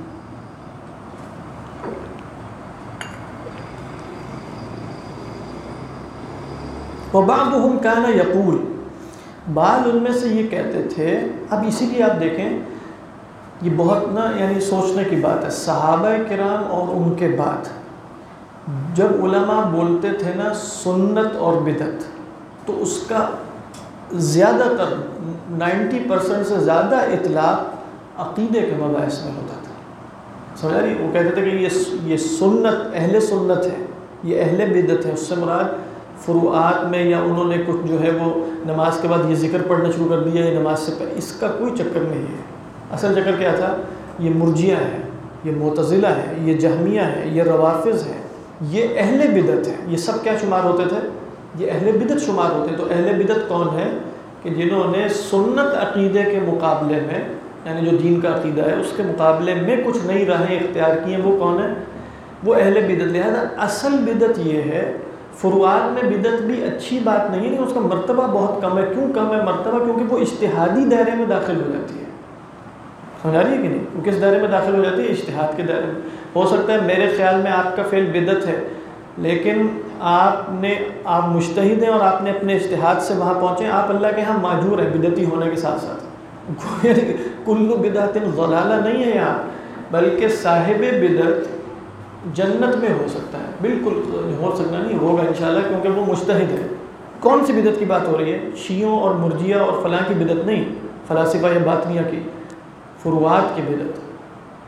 وَبَعْضُهُمْ كَانَ يَقُولُ، بعض ان میں سے یہ کہتے تھے۔ اب اسی لیے آپ دیکھیں یہ بہت یعنی سوچنے کی بات ہے، صحابہ کرام اور ان کے بعد جب علماء بولتے تھے نا سنت اور بدعت، تو اس کا زیادہ تر 90% سے زیادہ اطلاق عقیدے کے مباحث میں ہوتا تھا، سمجھا رہی؟ وہ کہتے تھے کہ یہ سنت اہل سنت ہے، یہ اہل بدعت ہے، اس سے مراد فروعات میں یا انہوں نے کچھ جو ہے وہ نماز کے بعد یہ ذکر پڑھنا شروع کر دیا یا نماز سے پہلے، اس کا کوئی چکر نہیں ہے۔ اصل چکر کیا تھا؟ یہ مرجیہ ہے، یہ معتزلہ ہے، یہ جہمیہ ہے، یہ روافض ہے، یہ اہل بدعت ہے۔ یہ سب کیا شمار ہوتے تھے؟ یہ اہل بدعت شمار ہوتے ہیں۔ تو اہل بدعت کون ہے؟ کہ جنہوں نے سنت عقیدے کے مقابلے میں، یعنی جو دین کا عقیدہ ہے اس کے مقابلے میں کچھ نئی راہیں اختیار کی ہیں، وہ کون ہے؟ وہ اہل بدعت۔ لہذا اصل بدعت یہ ہے، فروعات میں بدعت بھی اچھی بات نہیں ہے، لیکن اس کا مرتبہ بہت کم ہے۔ کیوں کم ہے مرتبہ؟ کیونکہ وہ اجتہادی دائرے میں داخل ہو جاتی ہے، سمجھا رہی ہے کہ نہیں؟ وہ کس دائرے میں داخل ہو جاتی ہے؟ اجتہاد کے دائرے میں۔ ہو سکتا ہے میرے خیال میں آپ کا فعل بدعت ہے، لیکن آپ مجتہد ہیں اور آپ نے اپنے اجتہاد سے وہاں پہنچے، آپ اللہ کے ہاں ماجور ہیں بدعتی ہونے کے ساتھ ساتھ۔ کل بدعت ضلالہ نہیں ہے یہاں، بلکہ صاحب بدعت جنت میں ہو سکتا ہے، بالکل ہو سکتا نہیں، ہوگا انشاءاللہ، کیونکہ وہ مجتہد ہے۔ کون سی بدعت کی بات ہو رہی ہے؟ شیعوں اور مرجیہ اور فلاں کی بدعت نہیں، فلاسفہ یا باطنیہ کی، فروعات کی بدعت۔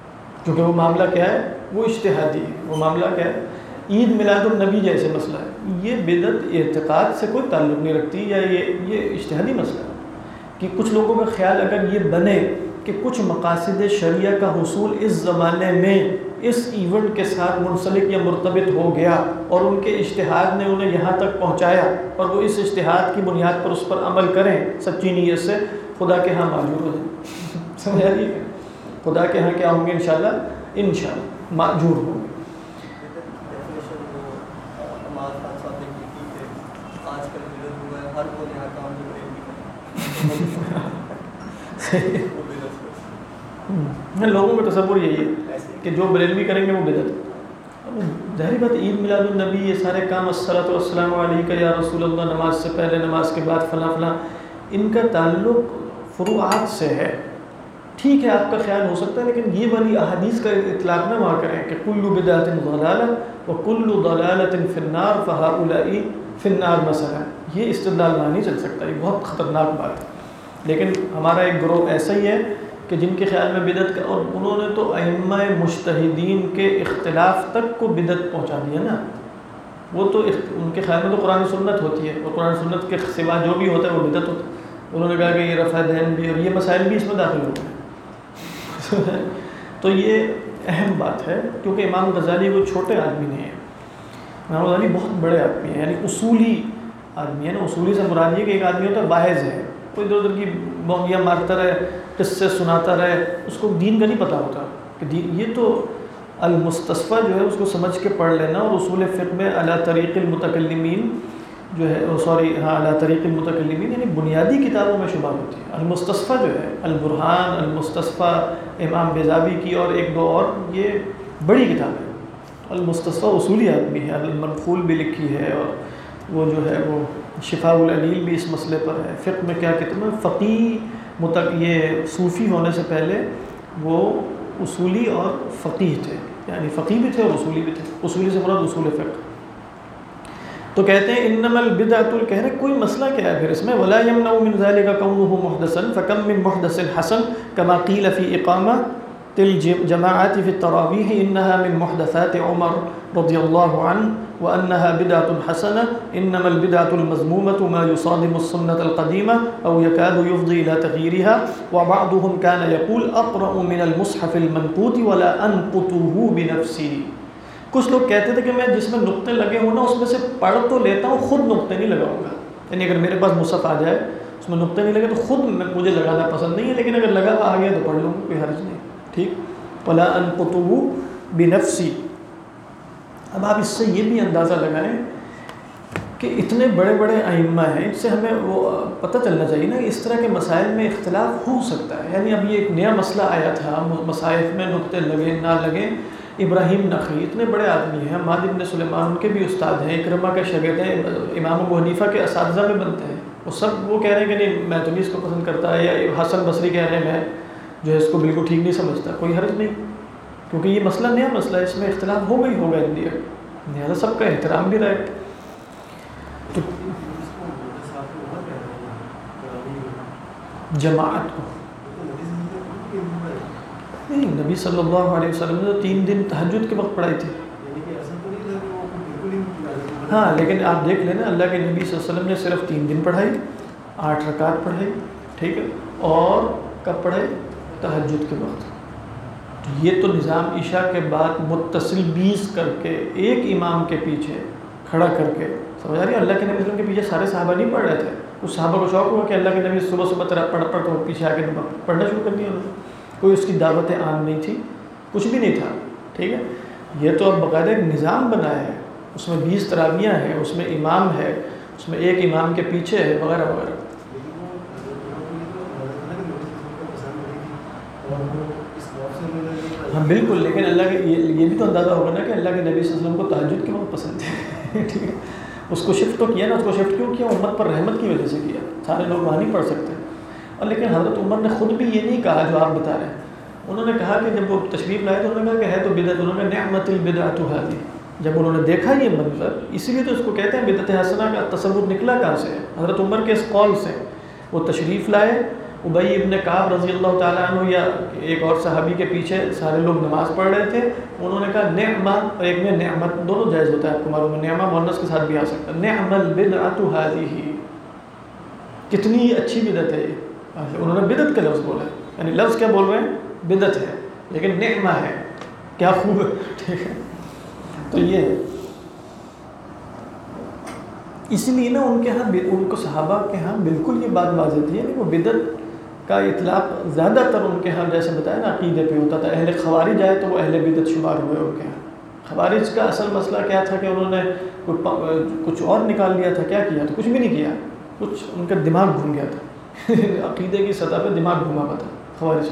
کیونکہ وہ معاملہ کیا ہے؟ وہ اجتہادی ہے. وہ معاملہ کیا ہے؟ عید میلاد النبی جیسے مسئلہ ہے. یہ بدعت اعتقاد سے کوئی تعلق نہیں رکھتی، یا یہ اجتہادی مسئلہ ہے کہ کچھ لوگوں کا خیال اگر یہ بنے کہ کچھ مقاصد شریعہ کا حصول اس زمانے میں اس ایونٹ کے ساتھ منسلک یا مرتبط ہو گیا اور ان کے اجتہاد نے انہیں یہاں تک پہنچایا اور وہ اس اجتہاد کی بنیاد پر اس پر عمل کریں سچی نیت سے، خدا کے ہاں معذور ہو جائیں. سمجھ آ رہی ہے؟ خدا کے ہاں کیا ہوں گے؟ انشاءاللہ معذور ہوں گے. لوگوں کا تصور یہی ہے کہ جو بریلوی کریں گے وہ بدعت. ظاہری بات عید میلاد النبی یہ سارے کام الصلاۃ والسلام علیک یا رسول اللہ، نماز سے پہلے نماز کے بعد فلاں فلاں، ان کا تعلق فروعات سے ہے. ٹھیک ہے آپ کا خیال ہو سکتا ہے، لیکن یہ والی احادیث کا اطلاق نہ وہاں کریں کہ کل بدعۃ ضلالہ وکل ضلالۃ فی النار فہؤلاء فی النار مثلا. یہ استدلال وہاں نہیں چل سکتا، یہ بہت خطرناک بات ہے. لیکن ہمارا ایک گروہ ایسا ہی ہے کہ جن کے خیال میں بدعت کا، اور انہوں نے تو ائمہ مجتہدین کے اختلاف تک کو بدعت پہنچا دیا نا. وہ تو ان کے خیال میں تو قرآن و سنت ہوتی ہے، اور قرآن و سنت کے سوا جو بھی ہوتا ہے وہ بدعت ہوتا ہے. انہوں نے کہا کہ یہ رفع دین بھی اور یہ مسائل بھی اس میں داخل ہو گئے. تو یہ اہم بات ہے، کیونکہ امام غزالی وہ چھوٹے آدمی نہیں ہیں. امام غزالی بہت بڑے آدمی ہیں، یعنی اصولی آدمی ہے نا. اصولی سے مراد یہ کہ ایک آدمی ہوتا ہے واعظ ہے، کوئی ادھر ادھر کی بونگیاں مارتا رہے، قصے سناتا رہے، اس کو دین کا نہیں پتہ ہوتا کہ دین. یہ تو المستصفیٰ جو ہے اس کو سمجھ کے پڑھ لینا، اور اصول فقہ میں علی طریق المتکلمین جو ہے علی طریق المتکلمین یعنی بنیادی کتابوں میں شمار ہوتی ہے. المستصفیٰ جو ہے البرہان، المستصفیٰ امام بیضاوی کی اور ایک دو اور، یہ بڑی کتاب ہے. المستصفیٰ اصولی آدمی ہے، المنقول بھی لکھی ہے، اور وہ جو ہے وہ شفاء العلیل بھی اس مسئلے پر ہے. فقہ میں کیا کہتے ہیں، فقیہ یہ صوفی ہونے سے پہلے وہ اصولی اور فقیہ تھے، یعنی فقیہ بھی تھے اور اصولی بھی تھے. اصولی سے مراد اصول فقہ. تو کہتے ہیں انما البدعۃ، کہہ رہے کوئی مسئلہ کیا ہے پھر اس میں، ولا يمنع من ذلك كونه محدثا فكم من محدث حسن كما قيل في اقامة الجماعات في التراويح انها من محدثات عمر رضي الله عنه وانها بدعة حسنة. انما البدعة المذمومة ما يصادم السنة القديمة او يكاد يفضي الى تغييرها. وبعضهم كان يقول اقرأ من المصحف المنقوط ولا انقطه بنفسي. کچھ لوگ کہتے تھے کہ میں جس میں نقطے لگے ہوں نا اس میں سے پڑھ تو لیتا ہوں، خود نقطے نہیں لگاؤں گا. یعنی اگر میرے پاس مصحف آ جائے اس میں نقطے نہیں لگے تو خود مجھے لگانا پسند نہیں ہے، لیکن اگر لگا آ گیا تو پڑھ لوں گا، کوئی حرج نہیں. ٹھیک. ولا انقطه بنفسی. اب آپ اس سے یہ بھی اندازہ لگائیں کہ اتنے بڑے بڑے ائمہ ہیں، اس سے ہمیں وہ پتہ چلنا چاہیے نا کہ اس طرح کے مسائل میں اختلاف ہو سکتا ہے. یعنی اب یہ ایک نیا مسئلہ آیا تھا، مصائف میں نقطے لگے نہ لگے. ابراہیم نخعی اتنے بڑے آدمی ہیں، حماد بن سلیمان ان کے بھی استاد ہیں، اکرمہ کے شاگرد ہیں، امام ابو حنیفہ کے اساتذہ میں بنتے ہیں. وہ سب وہ کہہ رہے ہیں کہ نہیں میں تو نہیں اس کو پسند کرتا ہے، یا حسن بصری کہہ رہے ہیں میں جو ہے اس کو بالکل ٹھیک نہیں سمجھتا. کوئی حرج نہیں، کیونکہ یہ مسئلہ نیا مسئلہ ہے، اس میں اختلاف ہوگا اندیا، لہٰذا سب کا احترام بھی رہے. تو جماعت کو نہیں، نبی صلی اللہ علیہ وسلم نے تو 3 دن تہجد کے وقت پڑھائی تھی. ہاں لیکن آپ دیکھ لینا اللہ کے نبی صلی اللہ علیہ وسلم نے صرف 3 دن پڑھائی، 8 رکعت پڑھائی. ٹھیک ہے. اور کب پڑھائی؟ تہجد کے وقت. یہ تو نظام عشاء کے بعد متصل 20 کر کے ایک امام کے پیچھے کھڑا کر کے، سمجھ آ رہی ہے؟ اللہ کے نبی صلی اللہ علیہ وسلم کے پیچھے سارے صحابہ نہیں پڑھ رہے تھے. اس صحابہ کو شوق ہوا کہ اللہ کے نبی صبح پڑھ تو پیچھے آ کے پڑھنا شروع کر دیا انہوں نے. کوئی اس کی دعوت عام نہیں تھی، کچھ بھی نہیں تھا. ٹھیک ہے. یہ تو اب باقاعدہ ایک نظام بنا ہے، اس میں 20 تراویح ہیں، اس میں امام ہے، اس میں ایک امام کے پیچھے ہے، وغیرہ وغیرہ. ہاں بالکل. لیکن اللہ کے یہ بھی تو اندازہ ہوگا نا کہ اللہ کے نبی صلی اللہ علیہ وسلم کو تہجد کے وقت پسند ہے. ٹھیک ہے. اس کو شفٹ تو کیا نا، اس کو شفٹ کیوں کیا؟ امت پر رحمت کی وجہ سے کیا. سارے لوگ وہاں نہیں پڑھ سکتے. اور لیکن حضرت عمر نے خود بھی یہ نہیں کہا جو آپ بتا رہے ہیں. انہوں نے کہا کہ جب وہ تشریف لائے تو انہوں نے کہا کہ ہے تو بدعت. انہوں نے نعمت البدعۃ ھذی. جب انہوں نے دیکھا یہ منظر، اسی لیے تو اس کو کہتے ہیں بدعت حسنہ کا تصور نکلا کہاں سے ہے؟ حضرت عمر کے اس قول سے. وہ تشریف لائے ابی ابن کعب رضی اللہ تعالیٰ عنہ یا ایک اور صحابی کے پیچھے سارے لوگ نماز پڑھ رہے تھے، انہوں نے کہا نعمہ، اور ایک میں نعمت، دونوں جائز ہوتا ہے، آپ کو معلوم ہے، نعمہ مؤنث کے ساتھ بھی آ سکتا ہے، نعم البدعۃ ھذہ، کتنی اچھی بدعت ہے یہ، انہوں نے بدعت کا لفظ بولا ہے، یعنی لفظ کیا بول رہے ہیں، بدعت ہے، لیکن نعمہ ہے، کیا خوب ہے، ٹھیک ہے، تو یہ ہے، اس لیے نا ان کے ہاں، ان کو صحابہ کے ہاں بالکل یہ بات واضح تھی، یعنی وہ بدعت کا اطلاق زیادہ تر ان کے ہاں جیسے بتایا نا عقیدے پہ ہوتا تھا، اہل خوارج آئے تو وہ اہل بدعت شمار ہوئے ان کے ہاں۔ خوارج کا اصل مسئلہ کیا تھا کہ انہوں نے کچھ اور نکال لیا تھا، کیا کیا تھا، کچھ بھی نہیں کیا، کچھ ان کا دماغ گھوم گیا تھا عقیدے کی سطح پہ دماغ گھوما ہوا تھا خوارج۔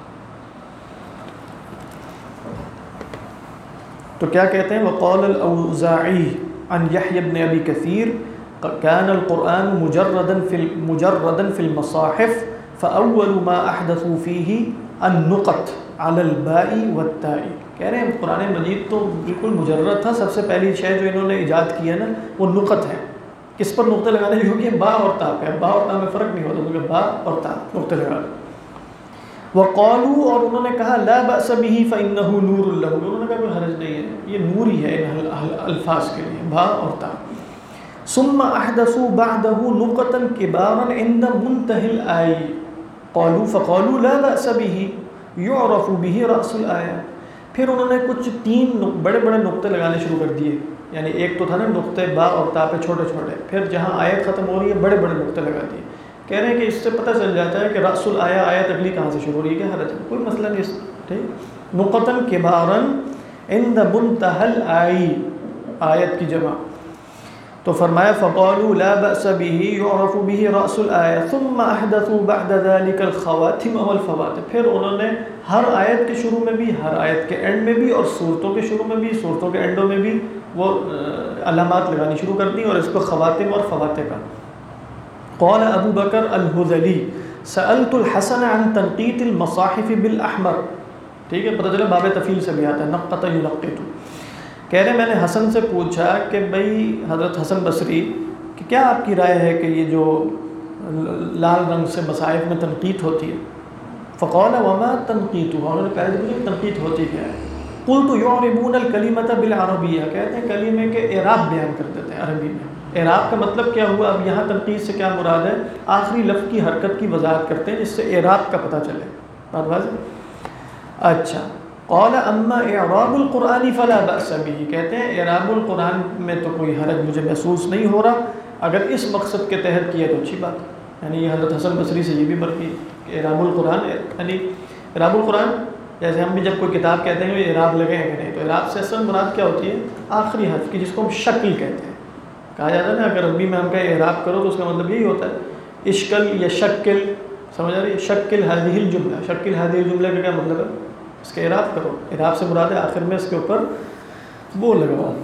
تو کیا کہتے ہیں، وقال الاوزاعی عن یحیی بن ابی کثیر كان القرآن مجردا في المصاحف فأول ما أحدثوا فيه النقط على الباء والتاء، کہہ رہے ہیں قرآن مجید تو بالکل مجرد تھا، سب سے پہلی شے جو انہوں نے ایجاد کی ہے نا وہ نقط ہے، کس پر نقطے لگانے کیونکہ با اور تا پہ، با اور تا میں فرق نہیں ہوتا کیونکہ با اور تا نقطے لگا۔ وقالوا، اور انہوں نے کہا لا بأس به فإنه نور له، انہوں نے کہا کوئی حرج نہیں ہے، یہ نور ہی ہے ان الفاظ کے لیے، با اور تا۔ ثم احدثوا بعده نقطا كبارا عند منتهى الآية قالوا فقالوا لا بأس به يعرف به رأس الآية، پھر انہوں نے کچھ 3 بڑے بڑے نقطے لگانے شروع کر دیے، یعنی ایک تو تھا نا نقطے با اور تا پہ چھوٹے چھوٹے، پھر جہاں آیت ختم ہو رہی ہے بڑے بڑے نقطے لگا دیے، کہہ رہے ہیں کہ اس سے پتہ چل جاتا ہے کہ رأس الآية آیت اگلی کہاں سے شروع ہو رہی ہے، کیا حرج ہے، کوئی مسئلہ نہیں، ٹھیک، نقطا كبارا عند منتهى الآية آیت کی جمع، تو فرمایا فقالوا لا بأس به يعرف به رأس الآية ثم احدثوا بعد ذلك الخواتم والفواتح، پھر انہوں نے ہر آیت کے شروع میں بھی، ہر آیت کے اینڈ میں بھی، اور صورتوں کے شروع میں بھی، صورتوں کے اینڈوں میں بھی وہ علامات لگانی شروع کر دی، اور اس کو خواتم اور فواتح کا۔ قال ابو بکر الحذلی سألت الحسن عن تنقیط المصاحف بالأحمر، ٹھیک ہے، پتہ چلا باب تفیل سے بھی آتا ہے، نقط ینقط، کہہ رہے میں نے حسن سے پوچھا کہ بھئی حضرت حسن بصری کہ کیا آپ کی رائے ہے کہ یہ جو لال رنگ سے مصاحف میں تنقیط ہوتی ہے، فقال وما تنقیط، انہوں نے کہا کہ تنقیط ہوتی کیا ہے، قلت یعربون الکلمۃ بالعربیہ، کہتے ہیں کلمے کے اعراب بیان کر دیتے ہیں عربی میں، اعراب کا مطلب کیا ہوا، اب یہاں تنقیط سے کیا مراد ہے، آخری لفظ کی حرکت کی وضاحت کرتے ہیں جس سے اعراب کا پتہ چلے، بات واضح، اچھا۔ قال اما اعراب القرآن فلا بأس به، کہتے ہیں اعراب القرآن میں تو کوئی حرج مجھے محسوس نہیں ہو رہا، اگر اس مقصد کے تحت کیا تو اچھی بات ہے، یعنی یہ حضرت حسن بصری سے یہ بھی مرضی کہ اعراب القرآن، یعنی اعراب القرآن جیسے ہم بھی جب کوئی کتاب کہتے ہیں یہ اعراب لگے ہیں کہ نہیں، تو اعراب سے اصل مراد کیا ہوتی ہے، آخری حرف کی، جس کو ہم شکل کہتے ہیں، کہا جاتا ہے نا اگر عربی میں ہم کہیں اعراب کرو تو اس کا مطلب یہی ہوتا ہے اشکل یا شکل، سمجھ آ رہی ہے، شکل هذه الجملہ، شکل هذه الجملہ کا کیا مطلب ہے، اس کا اعراب کرو، اعراب سے مراد ہے آخر میں اس کے اوپر وہ لگاؤ،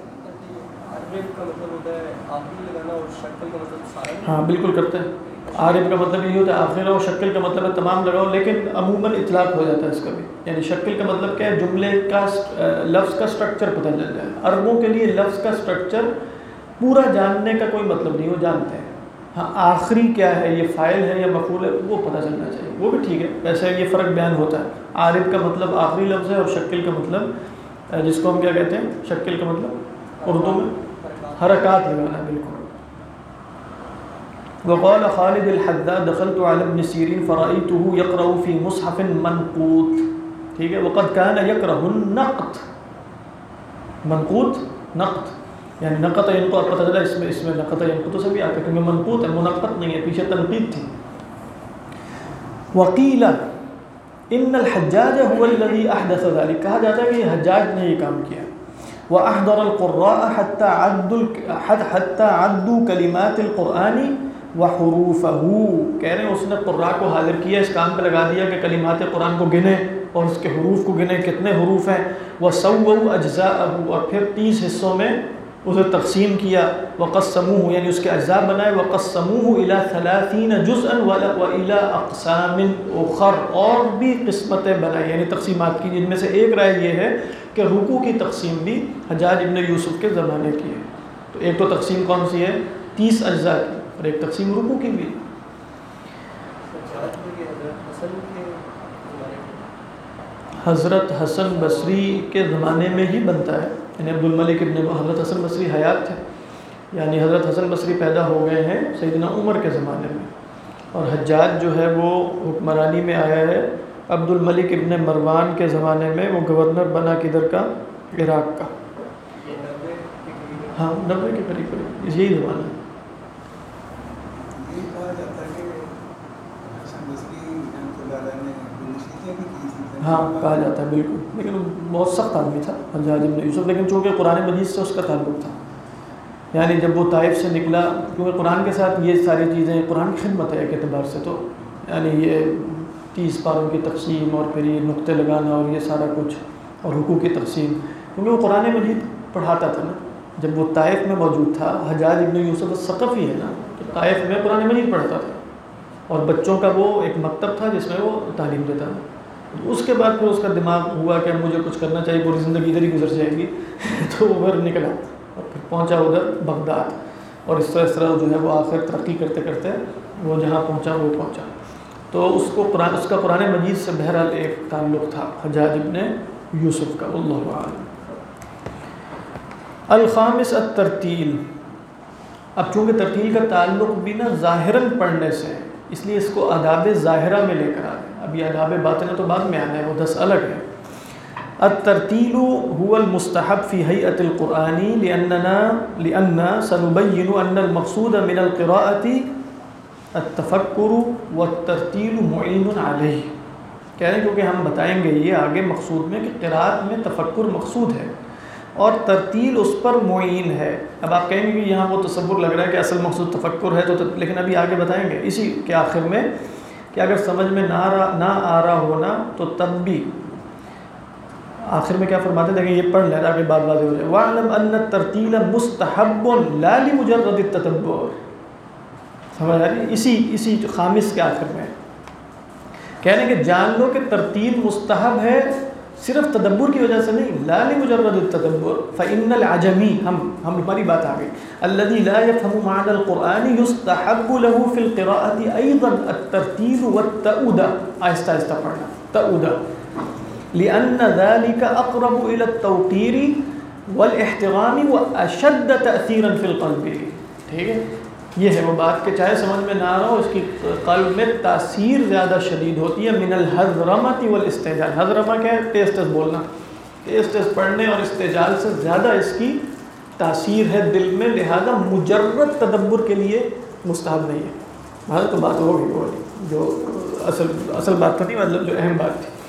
ہاں بالکل کرتے ہیں، عارب کا مطلب یہ ہوتا ہے آخر، اور شکل کا مطلب ہے تمام لگاؤ، لیکن عموماً اطلاق ہو جاتا ہے اس کا بھی، یعنی شکل کا مطلب کیا ہے، جملے کا لفظ کا سٹرکچر پتہ چل جائے، عربوں کے لیے لفظ کا سٹرکچر پورا جاننے کا کوئی مطلب نہیں، وہ جانتے ہیں، ہاں آخری کیا ہے، یہ فاعل ہے یا مفعول ہے وہ پتہ چلنا چاہیے، وہ بھی ٹھیک ہے، ویسے یہ فرق بیان ہوتا ہے، عارب کا مطلب آخری لفظ ہے، اور شکل کا مطلب جس کو ہم کیا کہتے ہیں، شکل کا مطلب اردو میں حرکات لگانا، بالکل۔ وقال خالد الحذاء دخلت على ابن سیرین فرأيته يقرأ في مصحف منقوط، ٹھیک ہے، وقد كان يكره النقط، منقوط نقط، یعنی نقط ینقط، پتہ چلا اس میں نقط ینقط سے بھی آتا ہے کیونکہ منقوط ہے، منقط نہیں ہے، پیچھے تنقیط تھی۔ وقیل ان الحجاج هو الذي احدث ذلك، کہا جاتا ہے کہ یہ حجاج نے یہ کام کیا، واحضر القراء حتى عدوا كلمات القرآن وحروفه، کہہ رہے ہیں اس نے قراء کو حاضر کیا، اس کام پہ لگا دیا کہ کلمات قرآن کو گنے اور اس کے حروف کو گنے، کتنے حروف ہیں، وسووا اجزاءه، اور پھر 30 حصوں میں اسے تقسیم کیا، وقسموه یعنی اس کے اجزاء بنائے، وقسموه الى 30 جزءا والى اقسام اخر، اور بھی قسمتیں بنائی یعنی تقسیمات کی، جن میں سے ایک رائے یہ ہے کہ رکوع کی تقسیم بھی حجاج ابن یوسف کے زمانے کی ہے، تو ایک تو تقسیم کون سی ہے 30 اجزاء کی، اور ایک تقسیم رکوع کی بھی، حضرت حسن بصری کے زمانے میں ہی بنتا ہے، یعنی عبد الملک ابن حضرت حسن بصری حیات تھے، یعنی حضرت حسن بصری پیدا ہو گئے ہیں سیدنا عمر کے زمانے میں، اور حجاج جو ہے وہ حکمرانی میں آیا ہے عبد الملک ابن مروان کے زمانے میں، وہ گورنر بنا کدھر کا؟ عراق کا، ہاں 90 کے قریب قریب یہی زمانہ ہے۔ ہاں کہا جاتا ہے بالکل، لیکن وہ بہت سخت آدمی تھا حجاج ابن یوسف، لیکن چونکہ قرآن مجید سے اس کا تعلق تھا، یعنی جب وہ طائف سے نکلا، کیونکہ قرآن کے ساتھ یہ ساری چیزیں قرآن کی خدمت ہے ایک اعتبار سے، تو یعنی یہ 30 پاروں کی تقسیم اور پھر یہ نقطے لگانا اور یہ سارا کچھ اور حقوق کی تقسیم، کیونکہ وہ قرآن مجید پڑھاتا تھا نا، جب وہ طائف میں موجود تھا، حجاج ابن یوسف الثقفی ہے نا، تو طائف میں قرآن مجید پڑھتا تھا اور بچوں کا وہ ایک مکتب تھا جس میں وہ تعلیم دیتا تھا۔ اس کے بعد پھر اس کا دماغ ہوا کہ مجھے کچھ کرنا چاہیے، پوری زندگی ادھر ہی گزر جائے گی تو وہ ادھر نکلا اور پھر پہنچا ادھر بغداد، اور اس طرح جو ہے وہ آخر ترقی کرتے کرتے وہ جہاں پہنچا وہ پہنچا، تو اس کا قرآن مجید سے بہرحال ایک تعلق تھا حجاج ابن یوسف کا، اللہ اعلم۔ الخامس الترتیل، اب چونکہ ترتیل کا تعلق بھی نا ظاہراً پڑھنے سے ہے، اس لیے اس کو آداب ظاہرہ میں لے کر آ گئے، اب یہ آداب باطنہ تو بعد میں آنا ہے، وہ 10 الگ ہے۔ الترتیل هو المستحب في هيئة القرآن لأن سنبين أن المقصود من القراءة التفکر والترتیل معین علیہ، کہہ رہے ہیں کیونکہ ہم بتائیں گے یہ آگے مقصود میں کہ قراءت میں تفکر مقصود ہے اور ترتیل اس پر معین ہے۔ اب آپ کہیں گے کہ یہاں وہ تصور لگ رہا ہے کہ اصل مقصود تفکر ہے، تو لیکن ابھی آگے بتائیں گے اسی کے آخر میں کہ اگر سمجھ میں نہ آ رہا ہونا تو تب بھی آخر میں کیا فرماتے ہیں، دیکھیں یہ پڑھ لیں تاکہ بات واضح ہو جائے۔ وَاعْلَمْ أَنَّ التَّرْتِيلَ مُسْتَحَبٌ لَا لِمُجَرَّدِ التَّتَبُّعِ، سمجھ آ رہی ہے؟ اسی خامس کے آخر میں کہہ رہے ہیں کہ جان لو کہ ترتیل مستحب ہے صرف تدبر کی وجہ سے نہیں، لا لمجرد التدبر فإن العجمی، ہم ہماری بات آ گئی، الذي لا يفهم معنى القرآن يستحب له في القراءة أيضا الترتيل والتأودة، آہستہ آہستہ پڑھنا، تأودة، لأن ذلك أقرب إلى التوقير والاحترام وأشد تأثيرا في القلب، ٹھیک ہے؟ یہ ہے وہ بات کہ چاہے سمجھ میں نہ آ رہا ہو، اس کی قلب میں تاثیر زیادہ شدید ہوتی ہے، من الحذرمۃ والاستعجال، حذرمہ کیا ہے؟ تیز تیز بولنا، تیز تیز پڑھنے اور استعجال سے زیادہ اس کی تاثیر ہے دل میں، لہذا مجرد تدبر کے لیے مستحب نہیں ہے۔ بات تو بات ہو گئی وہ جو اصل بات تو نہیں، مطلب جو اہم بات تھی۔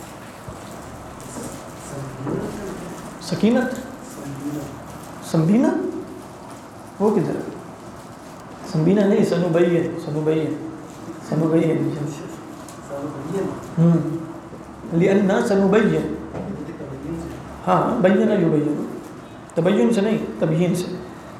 سکینت، سنبینا، وہ کدھر ہے؟ سنبینا نہیں، سنبین، لأن سنبین، ہاں بینا یبین، تبین سے نہیں، تبیین سے۔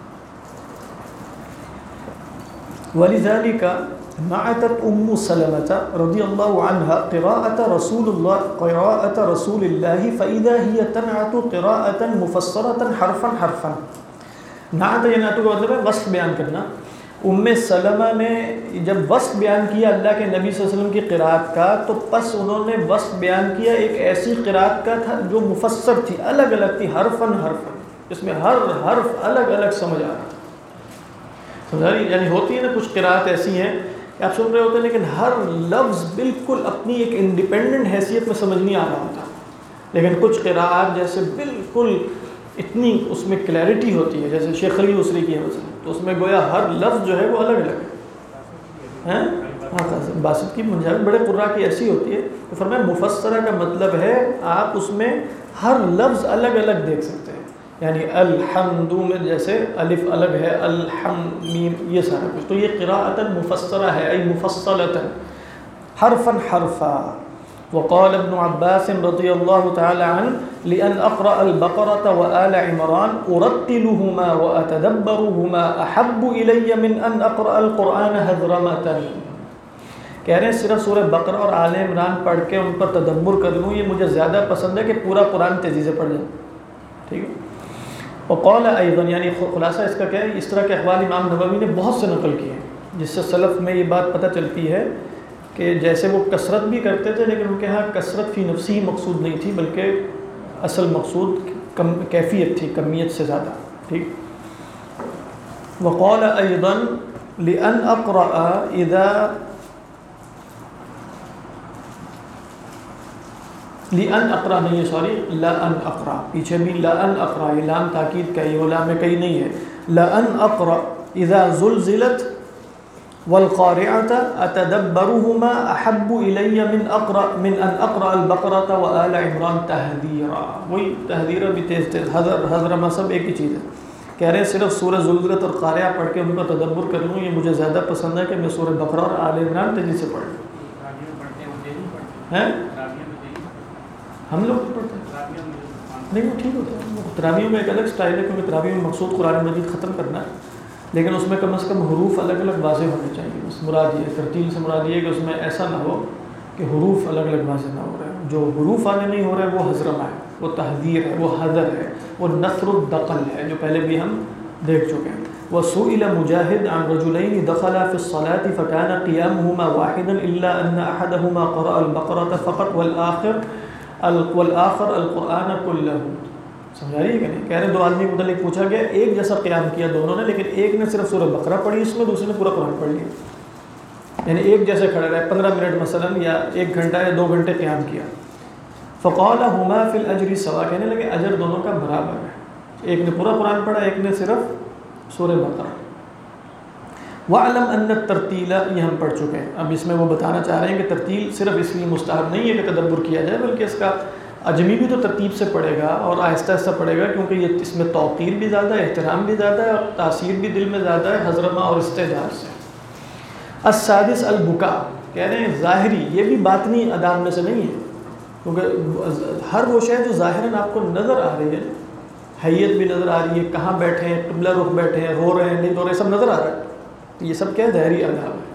ولذلك نعتت ام سلمة رضی اللہ عنها قراءة رسول الله فإذا هي تنعت قراءة مفسرة حرفا حرفا، نعت یا نعت کا مطلب ہے وصف بیان کرنا۔ ام سلمہ نے جب وصف بیان کیا اللہ کے نبی صلی اللہ علیہ وسلم کی قراءت کا، تو پس انہوں نے وصف بیان کیا ایک ایسی قراءت کا تھا جو مفسر تھی، الگ الگ تھی، حرفاً حرفاً، اس میں ہر حرف الگ الگ سمجھ آ رہا تھا، سمجھا رہی؟ یعنی ہوتی ہے نا کچھ قراءت ایسی ہیں کہ آپ سن رہے ہوتے ہیں لیکن ہر لفظ بالکل اپنی ایک انڈیپینڈنٹ حیثیت میں سمجھ نہیں آ رہا ہوتا، لیکن کچھ قراءت جیسے بالکل اتنی اس میں کلیئرٹی ہوتی ہے، جیسے شیخ علی اسری کی ہے مثلا، تو اس میں گویا ہر لفظ جو ہے وہ الگ الگ ہے۔ ہاں باسط کی منجاب بڑے قراء کی ایسی ہوتی ہے کہ فرمایا مفسرہ کا مطلب ہے آپ اس میں ہر لفظ الگ الگ دیکھ سکتے ہیں، یعنی الحمد میں جیسے الف الگ ہے، الحمد میم، یہ سارا کچھ، تو یہ قراءۃ مفسرہ ہے، ای مفصلۃ حرفا حرفا۔ وقال ابن عباس رضی اللہ تعالی عنہ لأن اقرأ البقرة وآل عمران ارتلهما واتدبرهما احب الی من ان اقرأ القرآن حذرمة، کہہ رہے ہیں صرف سورہ بقرہ اور آل عمران پڑھ کے ان پر تدبر کر لوں، یہ مجھے زیادہ پسند ہے کہ پورا قرآن تیزی سے پڑھ جاؤں، ٹھیک ہے؟ وقال ایضا، یعنی خلاصہ اس کا کیا ہے، اس طرح کے اقوال امام نووی نے بہت سے نقل کیے ہیں، جس سے سلف میں یہ بات پتہ چلتی ہے کہ جیسے وہ کثرت بھی کرتے تھے لیکن ان کے ہاں کثرت فی نفسی مقصود نہیں تھی، بلکہ اصل مقصود کیفیت تھی، کمیت سے زیادہ. ٹھیک. وقال ايضا لان اقرا اذا لان اقرا نہیں، سوری، لان اقرا، پیچھے بھی لان اقرا، یہ لام تاکید کا، یہ لام کہیں نہیں ہے. لان اقرا اذا زلزلت والقارعة اتدبرهما احب الي من ان اقرا البقرة وآل عمران تحذيرا. وہی تحذیرا بھی تیز تیز، حضرما سب ایک ہی چیز ہے. کہہ رہے ہیں صرف سورہ زلزلت اور قارعہ پڑھ کے ان کا تدبر کر لوں، یہ مجھے زیادہ پسند ہے کہ میں سورہ بقرہ اور آل عمران تیزی سے پڑھ لوں. ہیں ہم لوگ پڑھتے ہیں نہیں، وہ ٹھیک ہوتا ہے. تراویح میں ایک الگ سٹائل ہے، کیونکہ تراویح میں مقصود قرآن مجید ختم کرنا ہے، لیکن اس میں کم از کم حروف الگ الگ واضح ہونے چاہیے. بس مراد یہ ترتیل سے مراد یہ ہے کہ اس میں ایسا نہ ہو کہ حروف الگ الگ واضح نہ ہو رہے ہیں. جو حروف آنے نہیں ہو رہے وہ حضرمہ ہے، وہ تحذیر ہے، وہ حذر ہے، وہ نثر الدقل ہے، جو پہلے بھی ہم دیکھ چکے ہیں. وسئل مجاہد عن رجلين دخلا في الصلاة فكان قيامهما واحدا إلا أن أحدهما قرأ البقرة فقط والآخر القرآن كله. سمجھا رہی ہے کہ نہیں؟ کہہ رہے دو آدمی متعلق پوچھا گیا، ایک جیسا قیام کیا دونوں نے، لیکن ایک نے صرف سورہ بقرہ پڑھی اس میں، دوسرے نے پورا قرآن پڑھ لیا. یعنی ایک جیسے کھڑے رہے 15 منٹ مثلا، یا 1 گھنٹہ یا 2 گھنٹے قیام کیا. فقال هما في الأجر سواء، کہنے لگے اجر دونوں کا برابر ہے، ایک نے پورا قرآن پڑھا، ایک نے صرف سورہ بقرہ. وَعْلَمْ أَنَّ التَّرْتِيلَ، یہ ہم پڑھ چکے ہیں. اب اس میں وہ بتانا چاہ رہے ہیں کہ ترتیل صرف اس لیے مستحب نہیں ہے کہ تدبر کیا جائے، بلکہ اس کا اجمی بھی تو ترتیب سے پڑھے گا اور آہستہ آہستہ پڑھے گا، کیونکہ یہ اس میں توقیر بھی زیادہ ہے، احترام بھی زیادہ ہے، اور تاثیر بھی دل میں زیادہ ہے حضرمہ اور استعجال سے. السادس البکا، کہہ رہے ہیں ظاہری، یہ بھی باطنی آداب میں سے نہیں ہے، کیونکہ ہر وہ شے جو ظاہراً آپ کو نظر آ رہی ہے، حیت بھی نظر آ رہی ہے، کہاں بیٹھے ہیں، قبلہ رخ بیٹھے ہیں، رو رہے ہیں نہیں رو رہے، سب نظر آ رہا ہے، تو یہ سب کیا ہے؟ ظاہری آداب ہے.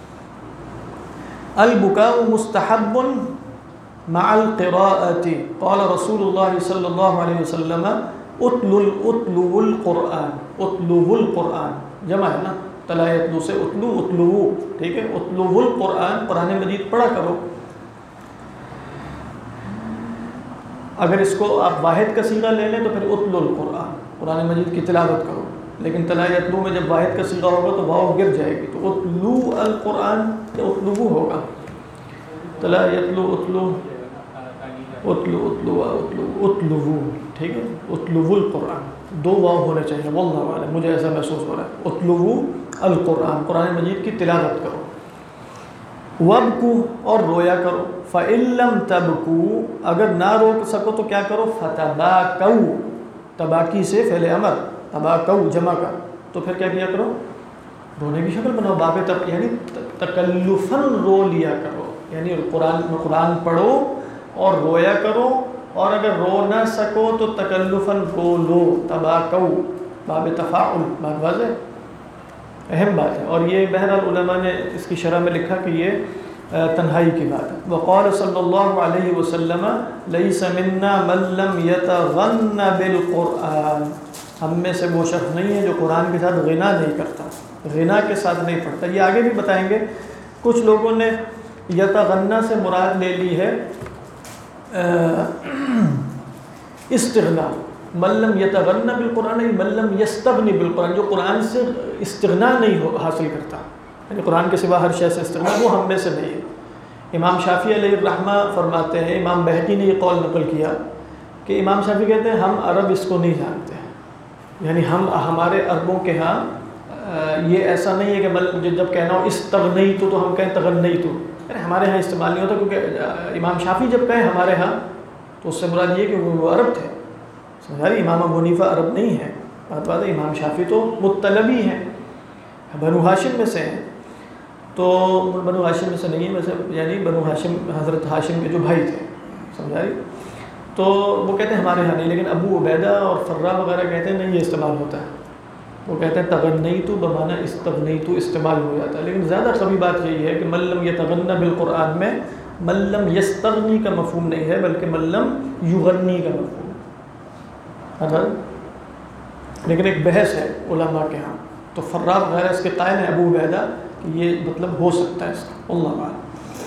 البکاء مستحب مع القراءة، قال رسول اللہ صلی اللہ علیہ وسلم اتلو القرآن، اتلو القرآن جمع ہے نا، تلا یتلو سے اتلو، ٹھیک ہے، اتلو القرآن، قرآن مجید پڑھا کرو. اگر اس کو آپ واحد کا صیغہ لے لیں تو پھر اتلو القرآن، قرآن مجید کی تلاوت کرو. لیکن تلا یتلو میں جب واحد کا صیغہ ہوگا تو واو گر جائے گی، تو اتلو القرآن یا اتلو ہوگا. تلا یتلو اتلو اتلو اتلو اتلو اتلو، ٹھیک ہے، اتلو القرآن، 2 واو ہونے چاہیے، واللہ اعلم، مجھے ایسا محسوس ہو رہا ہے. اتلو القرآن، قرآن مجید کی تلاوت کرو. وابکو، اور رویا کرو. فَإِن لَمْ تَبْكُوا، اگر نہ روک سکو تو کیا کرو؟ فَتَبَاكَوْا، تباکی سے فعل امر، تباکو جمع کا، تو پھر کیا کیا کرو؟ رونے کی شکل بناؤ. باب تب یعنی تکلفاً رو لیا کرو، یعنی قرآن پڑھو اور رویا کرو، اور اگر رو نہ سکو تو تکلفاً رو لو، تباکو، باب تفاعل. بات واضح، اہم بات ہے. اور یہ بہرحال علماء نے اس کی شرح میں لکھا کہ یہ تنہائی کی بات ہے. وقال صلی اللہ علیہ وسلم لیس منا من لم یتغن بالقرآن، ہم میں سے وہ شخص نہیں ہے جو قرآن کے ساتھ غنا نہیں کرتا، غنا کے ساتھ نہیں پڑھتا. یہ آگے بھی بتائیں گے. کچھ لوگوں نے یتغنا سے مراد لے لی ہے استغنا، من لم یتغنا بالقرآن من لم یستغنی بالقرآن، جو قرآن سے استغنا نہیں حاصل کرتا، یعنی قرآن کے سوا ہر شے سے استغنا، وہ ہم میں سے نہیں ہے. امام شافعی علیہ الرحمہ فرماتے ہیں، امام بہقی نے یہ قول نقل کیا کہ امام شافعی کہتے ہیں ہم عرب اس کو نہیں جانتے، یعنی ہمارے عربوں کے ہاں یہ ایسا نہیں ہے کہ جب کہنا ہو استغنیت تو ہم کہیں تغنیت، یعنی ہمارے ہاں استعمال نہیں ہوتا، کیونکہ امام شافعی جب کہیں ہمارے ہاں تو اس سے مراد یہ کہ وہ عرب تھے. سمجھا رہی؟ امام ابو حنیفہ عرب نہیں ہے، بات ہے. امام شافعی تو مطلبی ہیں، بنو ہاشم میں سے ہیں، تو بنو ہاشم میں سے نہیں ہے ویسے، یعنی بنو ہاشم حضرت ہاشم کے جو بھائی تھے. سمجھا رہی؟ تو وہ کہتے ہیں ہمارے ہاں نہیں، لیکن ابو عبیدہ اور فرا وغیرہ کہتے ہیں نہیں یہ استعمال ہوتا ہے. وہ کہتے ہیں تغنیت بمعنی استغنیت استعمال ہو جاتا ہے. لیکن زیادہ قوی بات یہی ہے کہ من لم یتغنى بالقرآن میں من لم یستغنی کا مفہوم نہیں ہے، بلکہ من لم یغنی کا مفہوم ہے. لیکن ایک بحث ہے علماء کے ہاں، تو فرا وغیرہ اس کے قائل ہیں ابو عبیدہ کہ یہ مطلب ہو سکتا ہے اس کا، اللہ اعلم.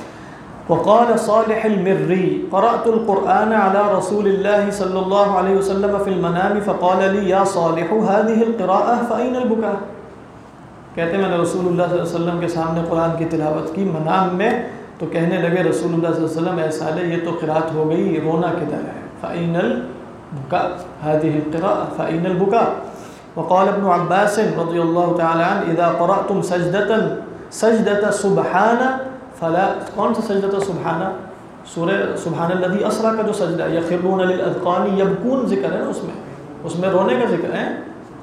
وقال صالح المری قرأت القرآن على رسول الله صلی اللہ علیہ وسلم في المنام فقال لي يا صالح هذه القراءة فأين البكاء. کہتے ہیں میں نے رسول اللہ صلی اللہ علیہ وسلم کے سامنے قرآن کی تلاوت کی منام میں، تو کہنے لگے رسول اللہ صلی اللہ علیہ وسلم اے صالح یہ تو قرأت ہو گئی، رونا کدھر ہے؟ فأين البكاء هذه القراءة فأين البكاء. وقال ابن عباس رضی اللہ تعالی عنہ اذا قرأتم سجدة سبحان فلا، کون سا سجدہ سبحانہ؟ سورہ سبحان الذی اسریٰ کا جو سجدہ، یخرون للاذقان یبکون ذکر ہے نا، اس میں رونے کا ذکر ہے.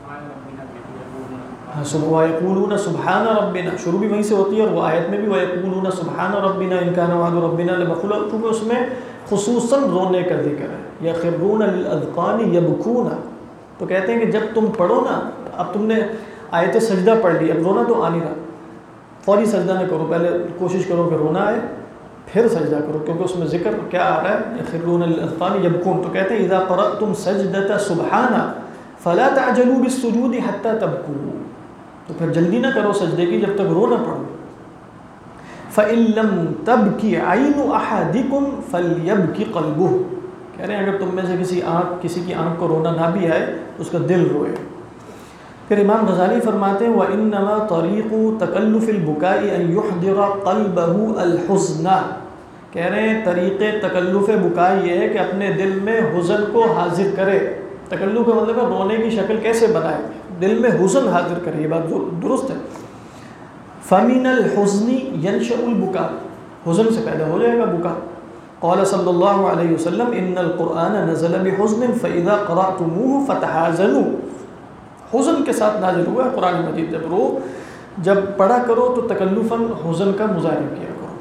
وَيَقُولُونَ سُبْحَانَ رَبِّنَا، شروع بھی وہیں سے ہوتی ہے، اور وہ آیت میں بھی وَيَقُولُونَ سُبْحَانَ رَبِّنَا إِن كَانَ وَعْدُ رَبِّنَا لَمَفْعُولًا، کیونکہ اس میں خصوصاً رونے کا ذکر ہے. یخرون للاذقان یبکون، تو کہتے ہیں کہ جب تم پڑھو نا، اب تم نے آیت سجدہ پڑھ لی، اب رونا تو آ نہیں رہا، فوری سجدہ نہ کرو، پہلے کوشش کرو کہ رونا آئے پھر سجدہ کرو، کیونکہ اس میں ذکر کیا آ رہا ہے؟ یخرون للاذقان یبکون. تو کہتے ہیں اذا قرأتم سجدة سبحان فلا تعجلوا بالسجود حتى تبكوا، تو پھر جلدی نہ کرو سجدے کی جب تک رو نہ پڑو. فإن لم تبكي عين أحدكم فليبكي قلبه، کہہ رہے ہیں اگر تم میں سے کسی کی آنکھ کو رونا نہ بھی آئے اس کا دل روئے. پھر امام غزالی فرماتے ہیں وَإِنَّمَا طَرِيقُ تَكَلُّفِ الْبُكَاءِ أَن يُحْضِرَ قَلْبَهُ الْحُزْنَ، کہہ رہے ہیں طریق تکلف بکا یہ ہے کہ اپنے دل میں حزن کو حاضر کرے. تکلف کا مطلب ہے رونے کی شکل کیسے بنائے، دل میں حزن حاضر کرے، یہ بات درست ہے. فَمِنَ الْحُزْنِ يَنْشَأُ الْبُكَاء، حزن سے پیدا ہو جائے گا بکا. قال صلی اللہ علیہ وسلم ان القرآن نزل بحزن فإذا قرأتموه فتحازنوا، حزن کے ساتھ نازل ہوا ہے قرآن مجید، جب پڑھا کرو تو تکلفاً حزن کا مظاہرہ کیا کرو.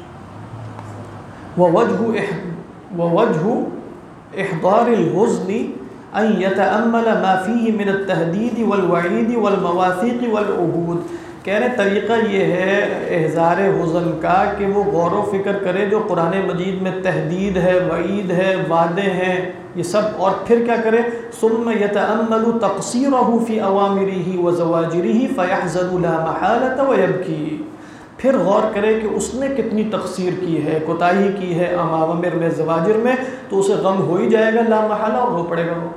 ووجہ احضار الحزن ان يتأمل ما فيه من التہدید والوعید والمواثیق والعہود، کہہ رہے طریقہ یہ ہے احضار حزن کا کہ وہ غور و فکر کرے جو قرآن مجید میں تہدید ہے، وعید ہے، وعدے ہیں، یہ سب، اور پھر کیا کرے ثم يتأمل تقصیرہ فی اوامرہ وزواجرہ فیحزن لا محالۃ ویبکی، پھر غور کرے کہ اس نے کتنی تقصیر کی ہے، کوتاہی کی ہے اوامر میں، زواجر میں، تو اسے غم ہو ہی جائے گا لا محالہ، اور رو پڑے گا وہ.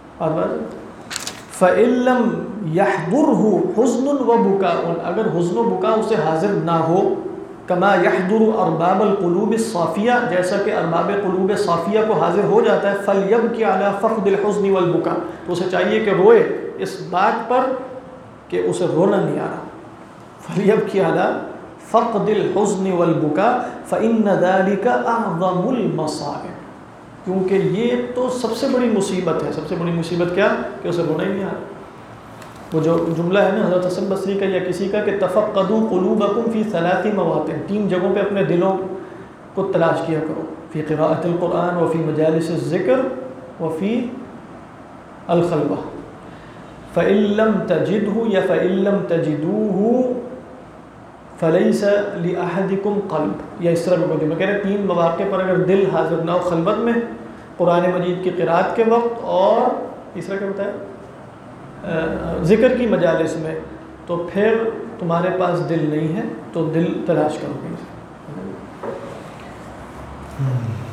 فَإِن لَّمْ يَحْضُرْهُ حُزْنٌ وَبُكَاءٌ، اگر حزن و بکا اسے حاضر نہ ہو، كَمَا يَحْضُرُ أَرْبَابَ الْقُلُوبِ الصَّافِيَةِ، جیسا کہ ارباب قلوب صافیہ کو حاضر ہو جاتا ہے، فَلْيَبْكِ عَلَى فَقْدِ الْحُزْنِ وَالْبُكَاء، تو اسے چاہیے کہ روئے اس بات پر کہ اسے رونا نہیں آ رہا. فَلْيَبْكِ عَلَى فَقْدِ الْحُزْنِ وَالْبُكَاء فَإِنَّ ذَلِكَ أَعْظَمُ الْمَصَائِبِ، کیونکہ یہ تو سب سے بڑی مصیبت ہے. سب سے بڑی مصیبت کیا؟ کہ اسے رونا ہی نہیں آ رہا. وہ جو جملہ ہے نا حضرت حسن بصری کا یا کسی کا کہ تفقدوا قلوبکم فی ثلاث مواطن، 3 جگہوں پہ اپنے دلوں کو تلاش کیا کرو، فی قراءۃ القرآن وفی مجالس الذکر وفی الخلوہ. فإن لم تجدہ یا فإن لم تجدوہ فلیس لأحدکم قلب، یا اس طرح بھی میں کہہ رہے 3 مواقع پر اگر دل حاضر نہ ہو خلوت میں قرآن مجید کی قرأت کے وقت، اور تیسرا کیا بتایا ذکر کی مجالس میں، تو پھر تمہارے پاس دل نہیں ہے تو دل تلاش کرو گے.